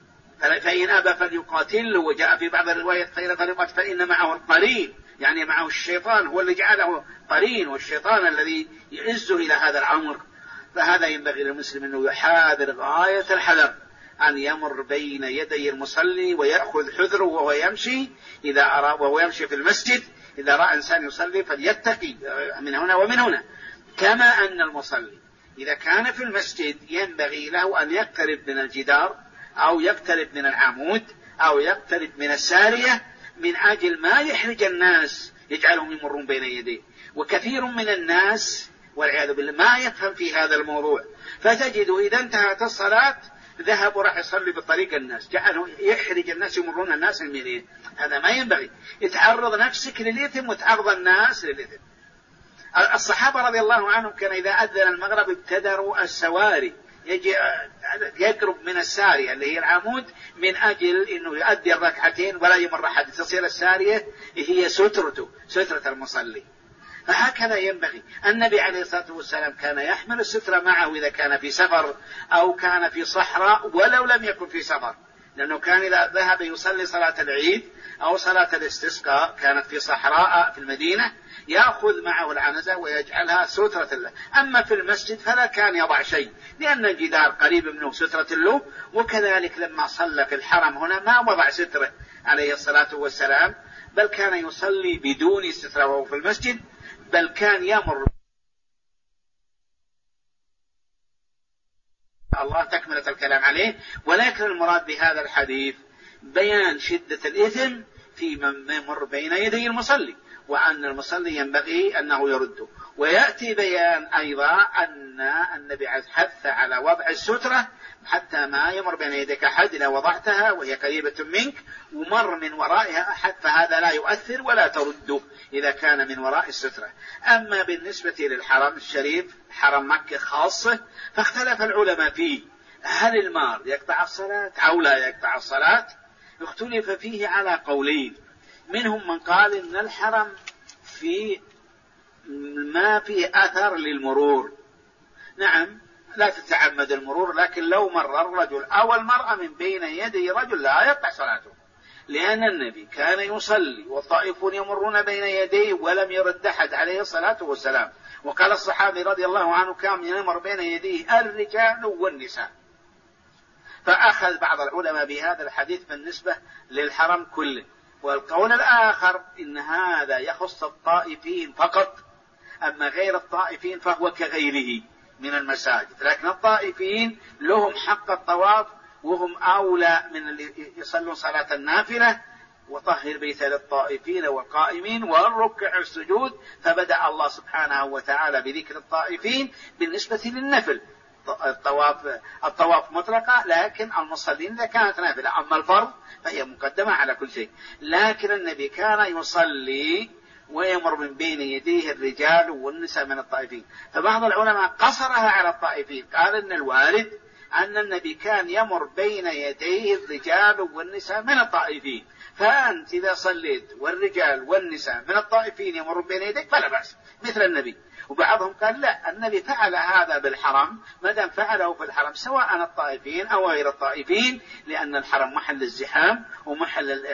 فإن أبى فليقاتله. وجاء في بعض الروايات فليقاتل فإن معه القرين، يعني معه الشيطان، هو اللي جعله قرين، والشيطان الذي يعزه إلى هذا الأمر. فهذا ينبغي للمسلم أنه يحاذر غاية الحذر أن يمر بين يدي المصلي ويأخذ حذره وهو يمشي، وهو يمشي في المسجد. إذا رأى إنسان يصلي فليتقي من هنا ومن هنا. كما أن المصلي إذا كان في المسجد ينبغي له أن يقترب من الجدار أو يقترب من العمود أو يقترب من السارية، من أجل ما يحرج الناس يجعلهم يمرون بين يديه. وكثير من الناس والعياذ بالله ما يفهم في هذا الموضوع، فتجد إذا انتهت الصلاة ذهب وراح يصلي بطريق الناس، جعله يحرج الناس يمرون الناس من يديه. هذا ما ينبغي. يتعرض نفسك للإثم وتعرض الناس للإثم. الصحابة رضي الله عنهم كان إذا أذن المغرب ابتدروا السواري، يجي يقرب من السارية اللي هي العمود، من أجل أنه يؤدي الركعتين ولا يمر أحد، تصير السارية هي سترته، سترة المصلي. فهكذا ينبغي. النبي عليه الصلاة والسلام كان يحمل السترة معه إذا كان في سفر أو كان في صحراء ولو لم يكن في سفر، لأنه كان إذا ذهب يصلي صلاة العيد أو صلاة الاستسقاء كانت في صحراء في المدينة يأخذ معه العنزة ويجعلها سترة له. أما في المسجد فلا كان يضع شيء، لأن الجدار قريب منه سترة له. وكذلك لما صلى في الحرم هنا ما وضع سترة عليه الصلاة والسلام، بل كان يصلي بدون سترة وهو في المسجد، بل كان يمر الله تكملة الكلام عليه. ولكن المراد بهذا الحديث بيان شدة الإثم في من يمر بين يدي المصلي، وأن المصلي ينبغي أنه يرده. ويأتي بيان أيضا أن النبي حث على وضع السترة حتى ما يمر بين يديك أحد، إذا وضعتها وهي قريبة منك ومر من ورائها أحد فهذا لا يؤثر ولا ترده إذا كان من وراء السترة. أما بالنسبة للحرم الشريف حرم مكة خاصة فاختلف العلماء فيه، هل المار يقطع الصلاة أو لا يقطع الصلاة؟ اختلف فيه على قولين. منهم من قال إن الحرم ما فيه أثر للمرور، نعم لا تتعمد المرور، لكن لو مر الرجل أو المرأة من بين يدي رجل لا يقطع صلاته، لأن النبي كان يصلي والطائفون يمرون بين يديه ولم يرد أحد عليه الصلاة والسلام، وقال الصحابي رضي الله عنه كان يمر بين يديه الرجال والنساء. فأخذ بعض العلماء بهذا الحديث بالنسبة للحرم كله. والقول الآخر إن هذا يخص الطائفين فقط، أما غير الطائفين فهو كغيره من المساجد، لكن الطائفين لهم حق الطواف وهم أولى من اللي يصلون صلاة النافلة. وطهر بيت للطائفين والقائمين والركع السجود، فبدأ الله سبحانه وتعالى بذكر الطائفين بالنسبة للنفل. الطواف مطلقة، لكن المصلين إذا كانت نافلة، أما الفرض فهي مقدمة على كل شيء. لكن النبي كان يصلي ويمر من بين يديه الرجال والنساء من الطائفين. فبعض العلماء قصرها على الطائفين، قال إن الوارد أن النبي كان يمر بين يديه الرجال والنساء من الطائفين، فأنت إذا صليت والرجال والنساء من الطائفين يمر بين يديك فلا بأس مثل النبي. وبعضهم قال لا، النبي فعل هذا بالحرم، ما دام فعله في الحرم سواء الطائفين أو غير الطائفين، لأن الحرم محل الزحام ومحل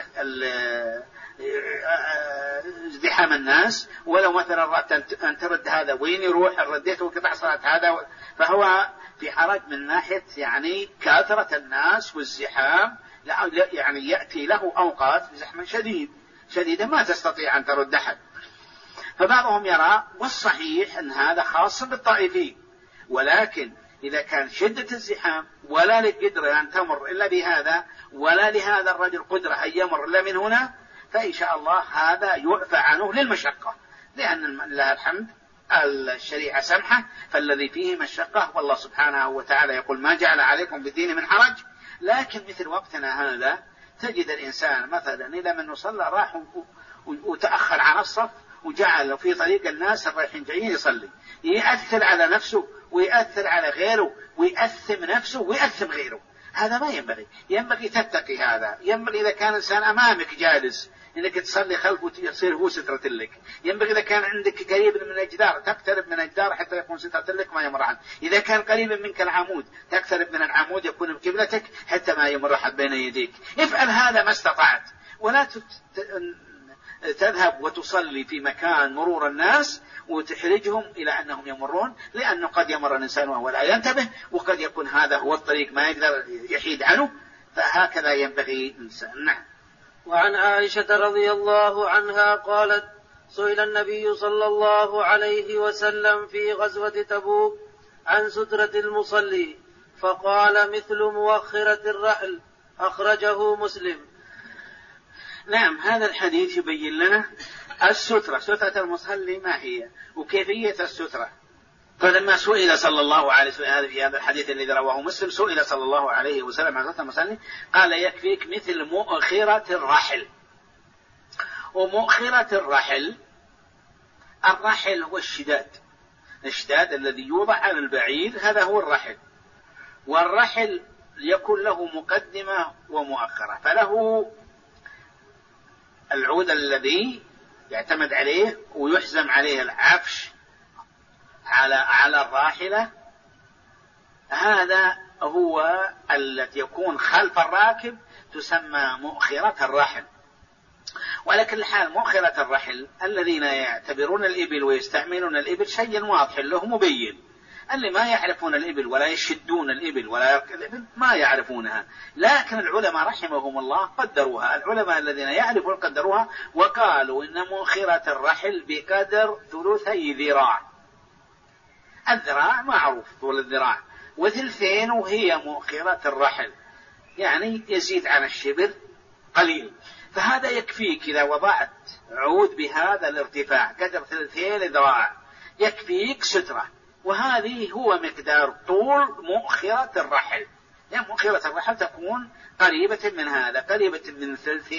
ازدحام الناس. ولو مثلا رأت أن ترد هذا وين يروح رديته وقطع صلاة هذا، فهو في حرج من ناحية يعني كثرة الناس والزحام، يعني يأتي له أوقات بزحمة شديدة ما تستطيع أن ترد أحد. فبعضهم يرى والصحيح أن هذا خاص بالطائفين، ولكن إذا كان شدة الزحام ولا لقدرة أن تمر إلا بهذا، ولا لهذا الرجل قدرة أن يمر إلا من هنا، فإن شاء الله هذا يعفى عنه للمشقة، لأن لله الحمد الشريعة سمحة، فالذي فيه مشقة. والله سبحانه وتعالى يقول ما جعل عليكم بالدين من حرج. لكن مثل وقتنا هذا تجد الإنسان مثلا إذا من صلى راح وتأخر عن الصف وجعل في طريق الناس الرايحين جايين يصلي، يأثر على نفسه ويأثر على غيره ويأثم نفسه ويأثم غيره. هذا ما ينبغي تتقي هذا. ينبغي إذا كان إنسان أمامك جالس إنك تصلي خلفه يصير هو سترة لك. ينبغي إذا كان عندك قريب من الجدار تقترب من الجدار حتى يكون سترة لك ما يمر عنه. إذا كان قريبا منك العمود تقترب من العمود يكون بقبلتك حتى ما يمر أحد بين يديك. افعل هذا ما استطعت، ولا تذهب وتصلي في مكان مرور الناس وتحرجهم إلى أنهم يمرون، لأنه قد يمر الإنسان وهو لا ينتبه، وقد يكون هذا هو الطريق ما يقدر يحيد عنه. فهكذا ينبغي الإنسان. نعم. وعن عائشة رضي الله عنها قالت: سئل النبي صلى الله عليه وسلم في غزوة تبوك عن سترة المصلي فقال: مثل مؤخرة الرحل. أخرجه مسلم. نعم، هذا الحديث يبين لنا السترة، سترة المصلي ما هي وكيفية السترة. فلما سئل صلى الله عليه وسلم في هذا الحديث الذي رواه مسلم، سئل صلى الله عليه وسلم عن سترة المصلي قال: يكفيك مثل مؤخرة الرحل. ومؤخرة الرحل هو الشداد الذي يوضع على البعير، هذا هو الرحل. والرحل يكون له مقدمة ومؤخرة، فله العود الذي يعتمد عليه ويحزم عليه العفش على الراحلة، هذا هو التي يكون خلف الراكب تسمى مؤخرة الرحل. ولكن الحال مؤخرة الرحل الذين يعتبرون الإبل ويستعملون الإبل شيء واضح له مبين. اللي ما يعرفون الإبل ولا يشدون الإبل ولا يركب الإبل ما يعرفونها، لكن العلماء رحمهم الله قدروها. العلماء الذين يعرفون قدروها وقالوا إن مؤخرة الرحل بقدر 3 ذراع. الذراع معروف طول الذراع، و2 وهي مؤخرة الرحل، يعني يزيد عن الشبر قليل. فهذا يكفيك إذا وضعت عود بهذا الارتفاع قدر 2 ذراع يكفيك سترة. وهذه هو مقدار طول مؤخرة الرحل. يعني مؤخرة الرحل تكون قريبة من هذا، قريبة من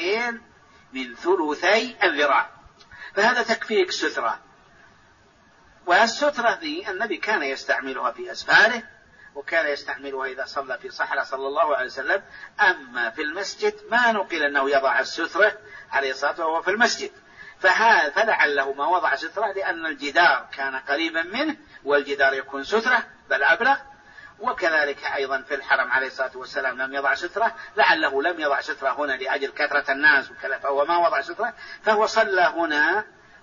2/3 الذراع، فهذا تكفيك سترة. والسترة ذي النبي كان يستعملها في أسفاره، وكان يستعملها إذا صلى في صحراء صلى الله عليه وسلم. أما في المسجد ما نقل أنه يضع السترة عليه الصلاة والسلام وهو في المسجد، فلعله ما وضع سترة لأن الجدار كان قريبا منه، والجدار يكون سترة بل أبلغ. وكذلك أيضا في الحرم عليه الصلاة والسلام لم يضع سترة، لعله لم يضع سترة هنا لأجل كثرة الناس وكذا، فهو ما وضع سترة، فهو صلى هنا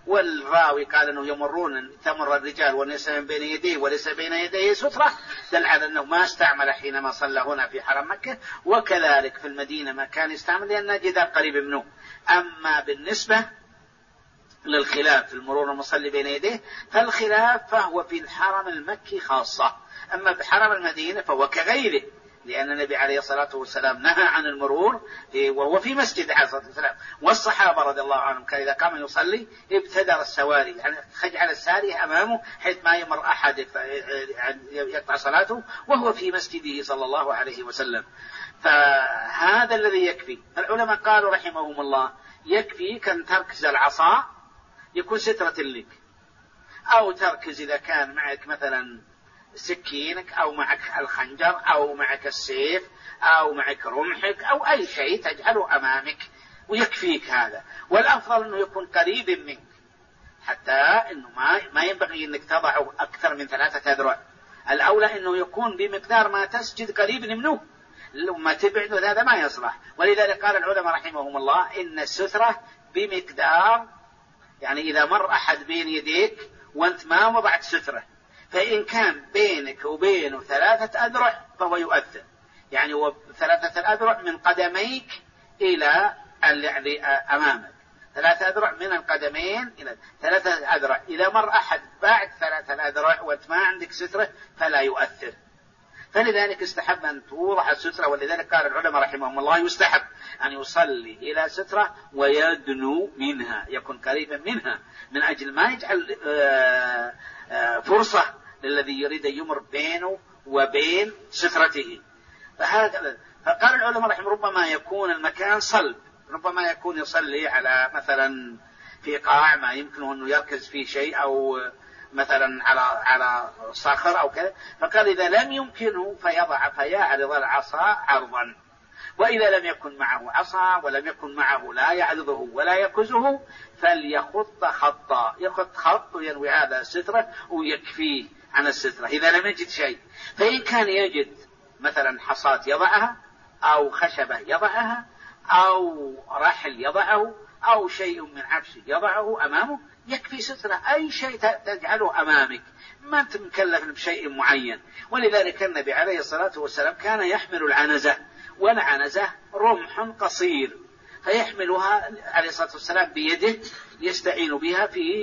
والراوي قال أنه يمرون تمر الرجال والنساء بين يديه وليس بين يديه سترة، دل على أنه ما استعمل حينما صلى هنا في حرم مكة، وكذلك في المدينة ما كان يستعمل لأن جدار قريب منه. أما بالنسبة للخلاف في المرور المصلي بين يديه فالخلاف فهو في الحرم المكي خاصة، أما بحرم المدينة فهو كغيره، لأن النبي عليه الصلاة والسلام نهى عن المرور وهو في مسجد عليه الصلاة والسلام، والصحابة رضي الله عنهم كان إذا قام يصلي ابتدر السواري، يعني خجل الساري أمامه حيث ما يمر أحد يقطع صلاته وهو في مسجده صلى الله عليه وسلم. فهذا الذي يكفي. العلماء قالوا رحمهم الله يكفي أن تركز العصا يكون سترة لك، أو تركز إذا كان معك مثلا سكينك أو معك الخنجر أو معك السيف أو معك رمحك أو أي شيء تجعله أمامك ويكفيك هذا. والأفضل أنه يكون قريب منك، حتى أنه ما ينبغي أنك تضعه أكثر من 3 أذرع، الأولى أنه يكون بمقدار ما تسجد قريب منه، لما تبعد هذا ما يصلح. ولذلك قال العلماء رحمهم الله إن السترة بمقدار، يعني إذا مر أحد بين يديك وأنت ما وضعت سترة، فإن كان بينك وبينه 3 أذرع فهو يؤثر، يعني 3 أذرع من قدميك إلى يعني أمامك، 3 أذرع من القدمين إلى 3 أذرع. إذا مر أحد بعد 3 أذرع وأنت ما عندك سترة فلا يؤثر. فلذلك استحب أن توضع السترة، ولذلك قال العلماء رحمهم الله يستحب أن يصلي إلى سترة ويدنو منها، يكون قريبا منها، من أجل ما يجعل فرصة للذي يريد أن يمر بينه وبين سترته. فقال العلماء رحمهم ربما يكون المكان صلب، ربما يكون يصلي على مثلا في قاع ما يمكنه أنه يركز فيه شيء، أو مثلا على صخر أو كذا، فقال إذا لم يمكنه فيعرض العصا عرضا، وإذا لم يكن معه عصا ولم يكن معه لا يعرضه ولا يكزه فليخط خطا، يخط خط ينوي هذا السترة ويكفيه عن السترة إذا لم يجد شيء. فإن كان يجد مثلا حصاة يضعها أو خشبة يضعها أو رحل يضعه أو شيء من عفش يضعه أمامه يكفي سترة، أي شيء تجعله أمامك، ما أنت مكلف بشيء معين. ولذلك النبي عليه الصلاة والسلام كان يحمل العنزة، والعنزة رمح قصير فيحملها عليه الصلاة والسلام بيده يستعين بها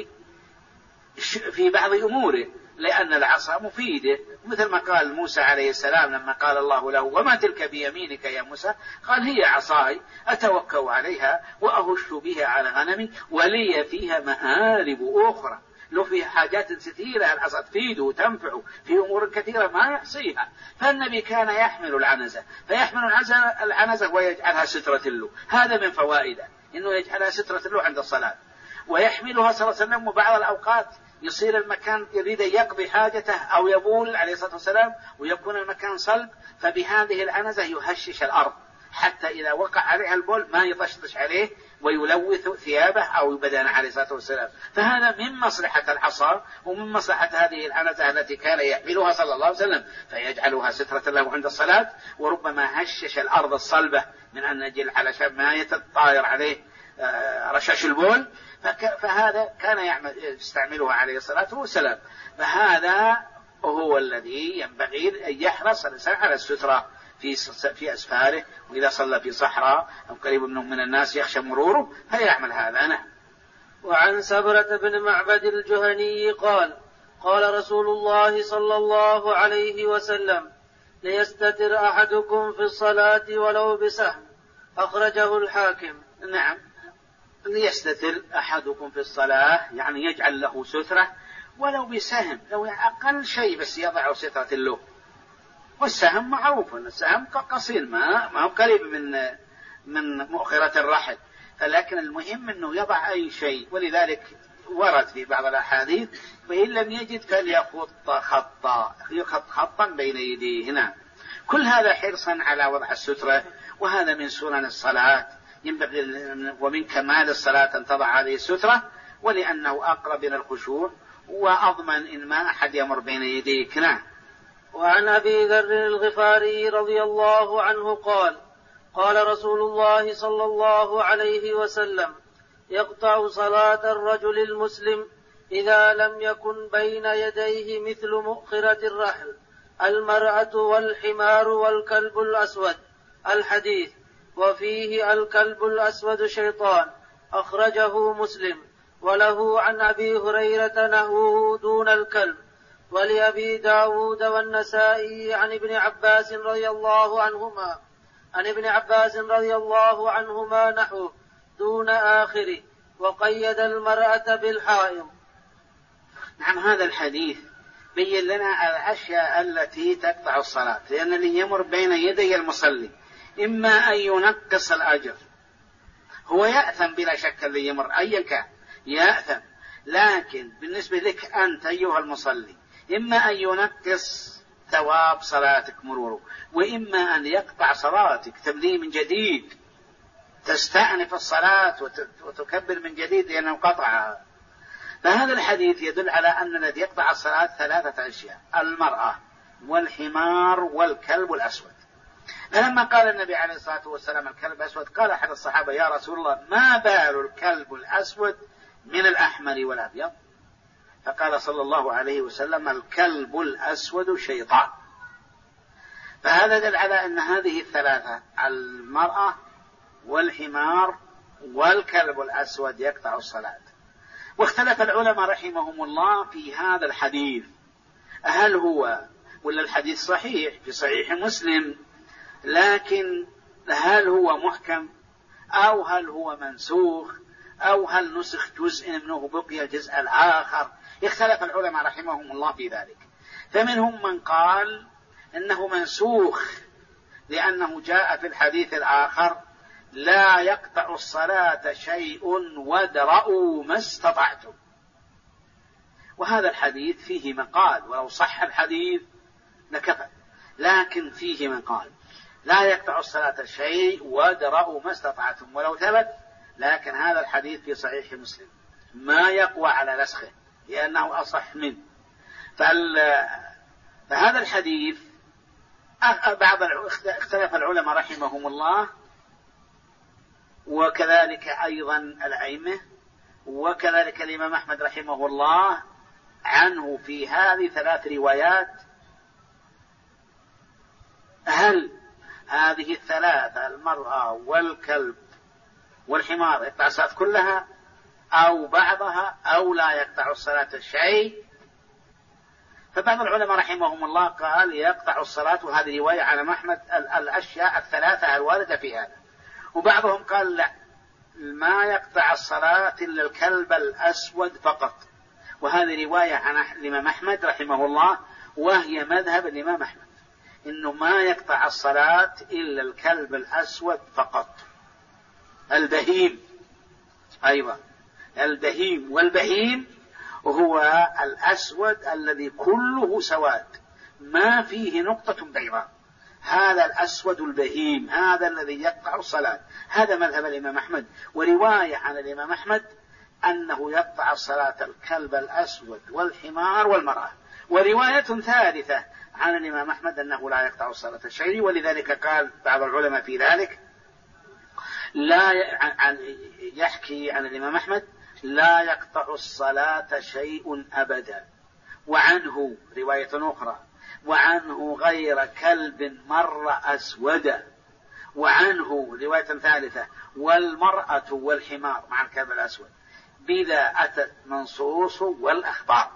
في بعض أموره، لأن العصا مفيدة، مثل ما قال موسى عليه السلام لما قال الله له وما تلك بيمينك يا موسى، قال هي عصاي أتوكأ عليها وأهش بها على غنمي ولي فيها مآرب أخرى. له فيها حاجات كثيرة العصا تفيده وتنفعه في أمور كثيرة ما يحصيها. فالنبي كان يحمل العنزة، فيحمل العنزة ويجعلها سترة له، هذا من فوائده إنه يجعلها سترة له عند الصلاة. ويحملها صلى الله عليه وسلم، وبعض الأوقات يصير المكان يريد يقضي حاجته أو يبول عليه الصلاة والسلام ويكون المكان صلب، فبهذه العنزة يهشش الأرض حتى إذا وقع عليها البول ما يطشطش عليه ويلوث ثيابه أو بدنه عليه الصلاة والسلام. فهذا من مصلحة العصا ومن مصلحة هذه العنزة التي كان يحملها صلى الله عليه وسلم، فيجعلها سترة له عند الصلاة. وربما هشش الأرض الصلبة من أن نجل علشان ما يتطاير عليه رشاش البول، فهذا كان يستعملها عليه الصلاة والسلام. فهذا هو الذي ينبغي أن يحرص الإنسان على السترة في أسفاره، وإذا صلى في صحراء أو قريب من الناس يخشى مروره فيعمل هذا. نعم. وعن سبرة بن معبد الجهني قال قال رسول الله صلى الله عليه وسلم ليستتر أحدكم في الصلاة ولو بسهم، أخرجه الحاكم. نعم، ليستتر أحدكم في الصلاة يعني يجعل له سترة ولو بسهم، لو أقل شيء بس يضع سترة له. والسهم معروف أن السهم قصير ما هو قريب من مؤخرة الرحل، فلكن المهم أنه يضع أي شيء. ولذلك ورد في بعض الأحاديث فإن لم يجد فليخط خطا بين يديه. هنا كل هذا حرصا على وضع السترة، وهذا من سنن الصلاة، ينبغي ومن كمال الصلاة أن تضع هذه السترة، ولأنه أقرب من الخشوع وأضمن إن ما أحد يمر بين يديك. نعم. وعن أبي ذر الغفاري رضي الله عنه قال قال رسول الله صلى الله عليه وسلم يقطع صلاة الرجل المسلم إذا لم يكن بين يديه مثل مؤخرة الرحل المرأة والحمار والكلب الأسود. الحديث. وفيه الكلب الأسود شيطان. أخرجه مسلم. وله عن أبي هريرة نحوه دون الكلب. ولأبي داود والنسائي عن ابن عباس رضي الله عنهما نحوه دون آخره، وقيد المرأة بالحائض. نعم، هذا الحديث بين لنا الأشياء التي تقطع الصلاة، لأن اللي يمر بين يدي المصلي إما أن ينقص الأجر، هو يأثم بلا شك، اللي يمر أيا كان يأثم، لكن بالنسبة لك أنت أيها المصلي إما أن ينقص ثواب صلاتك مروره، وإما أن يقطع صلاتك تبدي من جديد، تستأنف الصلاة وتكبر من جديد لأنه قطعها. فهذا الحديث يدل على أن الذي يقطع الصلاة 3 أشياء: المرأة والحمار والكلب الأسود. فلما قال النبي عليه الصلاة والسلام الكلب الأسود، قال أحد الصحابة: يا رسول الله، ما بال الكلب الأسود من الأحمر والأبيض؟ فقال صلى الله عليه وسلم: الكلب الأسود شيطان. فهذا دل على أن هذه 3 المرأة والحمار والكلب الأسود يقطع الصلاة. واختلف العلماء رحمهم الله في هذا الحديث، هل هو ولا الحديث صحيح في صحيح مسلم، لكن هل هو محكم أو هل هو منسوخ أو هل نسخ جزء منه بقي الجزء الآخر؟ اختلف العلماء رحمهم الله في ذلك. فمنهم من قال إنه منسوخ لأنه جاء في الحديث الآخر: لا يقطع الصلاة شيء وادرؤوا ما استطعتم. وهذا الحديث فيه مقال، ولو صح الحديث لكفى، لكن فيه مقال: لا يقطع الصلاة شيء وادرؤوا ما استطعتم، ولو ثبت، لكن هذا الحديث في صحيح مسلم ما يقوى على نسخه لأنه أصح منه. فهذا الحديث اختلف العلماء رحمهم الله، وكذلك أيضا الأئمة، وكذلك الإمام أحمد رحمه الله عنه في هذه 3 روايات: هل هذه 3 المرأة والكلب والحمار يقطع الصلاة كلها أو بعضها أو لا يقطع الصلاة شيء؟ فبعض العلماء رحمهم الله قال يقطع الصلاة، وهذه رواية عن أحمد، الأشياء 3 الواردة في هذا. وبعضهم قال لا، ما يقطع الصلاة إلا الكلب الأسود فقط، وهذه رواية عن الإمام أحمد رحمه الله، وهي مذهب الإمام أحمد، إنه ما يقطع الصلاة إلا الكلب الأسود فقط. البهيم، أيوة البهيم، والبهيم هو الأسود الذي كله سواد ما فيه نقطة بيضاء، هذا الأسود البهيم، هذا الذي يقطع الصلاة. هذا مذهب الإمام أحمد. ورواية عن الإمام أحمد أنه يقطع الصلاة الكلب الأسود والحمار والمرأة. ورواية ثالثة عن الإمام أحمد أنه لا يقطع الصلاة شيء، ولذلك قال بعض العلماء في ذلك، لا يحكي عن الإمام أحمد: لا يقطع الصلاة شيء أبدا. وعنه رواية أخرى: وعنه غير كلب مر أسودا. وعنه رواية ثالثة: والمرأة والحمار مع الكلب الأسود، بذا أتت منصوص والأخبار.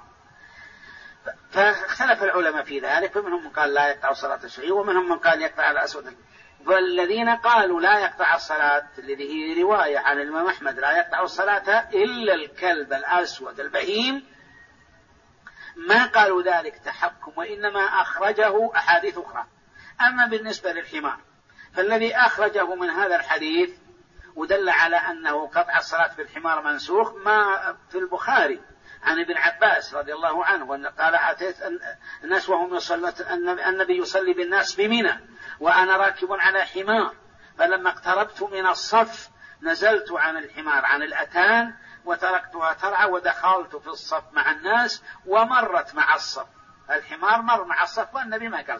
فاختلف العلماء في ذلك، فمنهم من قال لا يقطع الصلاة شيء، ومنهم من قال يقطع الأسود. والذين قالوا لا يقطع الصلاة، الذي هي رواية عن الإمام أحمد لا يقطع الصلاة إلا الكلب الأسود البهيم، ما قالوا ذلك تحكم، وإنما أخرجه أحاديث أخرى. أما بالنسبة للحمار فالذي أخرجه من هذا الحديث ودل على أنه قطع الصلاة بالحمار منسوخ ما في البخاري عن ابن عباس رضي الله عنه، أن قال: أتيت الناس وهم النبي يصلي بالناس بمنى وأنا راكب على حمار، فلما اقتربت من الصف نزلت عن الحمار عن الأتان وتركتها ترعى ودخلت في الصف مع الناس ومرت مع الصف، الحمار مر مع الصف والنبي ما قال شيء.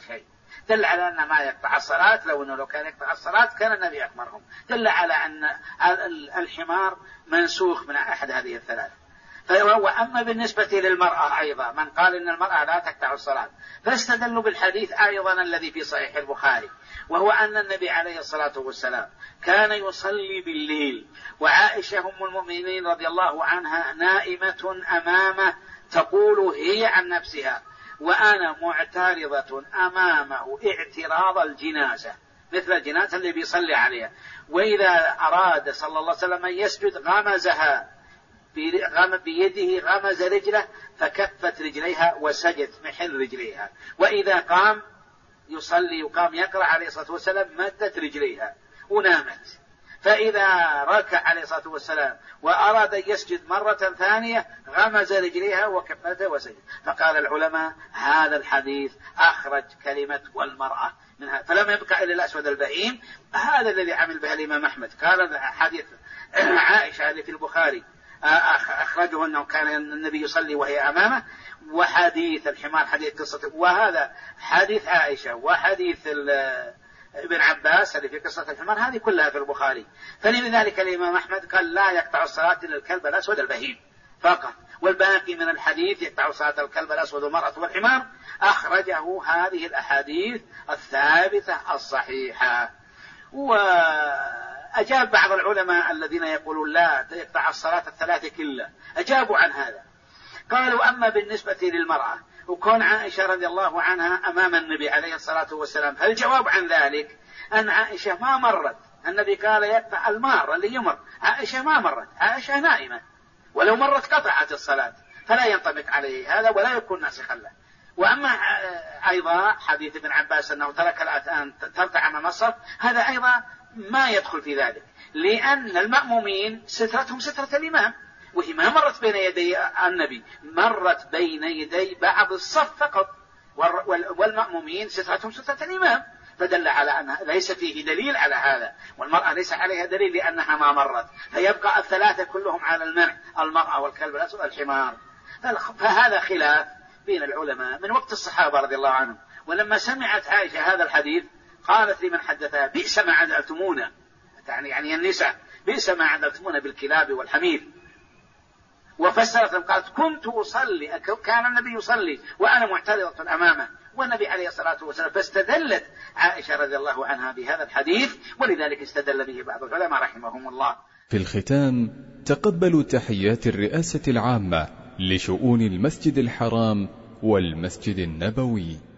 دل على أن ما يقطع الصلاة، لو كان يقطع الصلاة كان النبي أخبرهم. دل على أن الحمار منسوخ من أحد هذه الثلاث. وأما بالنسبة للمرأة أيضا، من قال إن المرأة لا تقطع الصلاة فاستدلوا بالحديث أيضا الذي في صحيح البخاري، وهو أن النبي عليه الصلاة والسلام كان يصلي بالليل، وعائشة أم المؤمنين رضي الله عنها نائمة أمامه تقول هي عن نفسها وأنا معترضة أمامه اعتراض الجنازة، مثل الجنازة اللي بيصلي عليها، وإذا أراد صلى الله عليه وسلم أن يسجد غمزها بيده، غمز رجله فكفت رجليها وسجد محل رجليها، وإذا قام يصلي وقام يقرأ عليه الصلاة والسلام مدت رجليها ونامت، فإذا ركع عليه الصلاة والسلام وأراد أن يسجد مرة ثانية غمز رجليها وكفته وسجد. فقال العلماء هذا الحديث أخرج كلمة والمرأة منها، فلم يبقى إلا الأسود البهيم. هذا الذي عمل به الإمام أحمد. قال حديث عائشة اللي في البخاري أخرجه أنه كان النبي يصلي وهي أمامه، وحديث الحمار حديث قصة، وهذا حديث عائشة وحديث ابن عباس اللي في قصة الحمار، هذه كلها في البخاري. فلذلك الإمام أحمد قال لا يقطع الصلاة إلا الكلب الأسود البهيم فقط، والباقي من الحديث يقطع صلاة الكلب الأسود والمرأة والحمار أخرجه هذه الأحاديث الثابتة الصحيحة. وأجاب بعض العلماء الذين يقولون لا يقطع الصلاة الثلاثة كلها، أجابوا عن هذا، قالوا أما بالنسبة للمرأة وكون عائشة رضي الله عنها أمام النبي عليه الصلاة والسلام، فالجواب عن ذلك أن عائشة ما مرت، النبي قال يقطع المار اللي يمر، عائشة ما مرت، عائشة نائمة، ولو مرت قطعت الصلاة، فلا ينطبق عليه هذا ولا يكون ناسخا له. وأما أيضا حديث ابن عباس أنه ترك الأذان ترتع أمام الصف، هذا أيضا ما يدخل في ذلك، لأن المأمومين سترتهم سترة الإمام، وهي ما مرت بين يدي النبي، مرت بين يدي بعض الصف فقط، والمأمومين سترتهم سترة الإمام، فدل على أن ليس فيه دليل على هذا، والمرأة ليس عليها دليل لأنها ما مرت، فيبقى الثلاثة كلهم على المنع، المرأة والكلب الأسود والحمار. فهذا خلاف بين العلماء من وقت الصحابة رضي الله عنهم. ولما سمعت عائشة هذا الحديث قالت لمن حدثها بئس ما عدلتمونا، يعني النساء، بئس ما عدلتمونا بالكلاب والحمير. وفسرت قالت كنت أصلي، كان النبي يصلي وأنا معترضة أمامه والنبي عليه الصلاة والسلام، فاستدلت عائشة رضي الله عنها بهذا الحديث، ولذلك استدل به بعض العلماء رحمهم الله. في الختام تقبلوا تحيات الرئاسة العامة لشؤون المسجد الحرام والمسجد النبوي.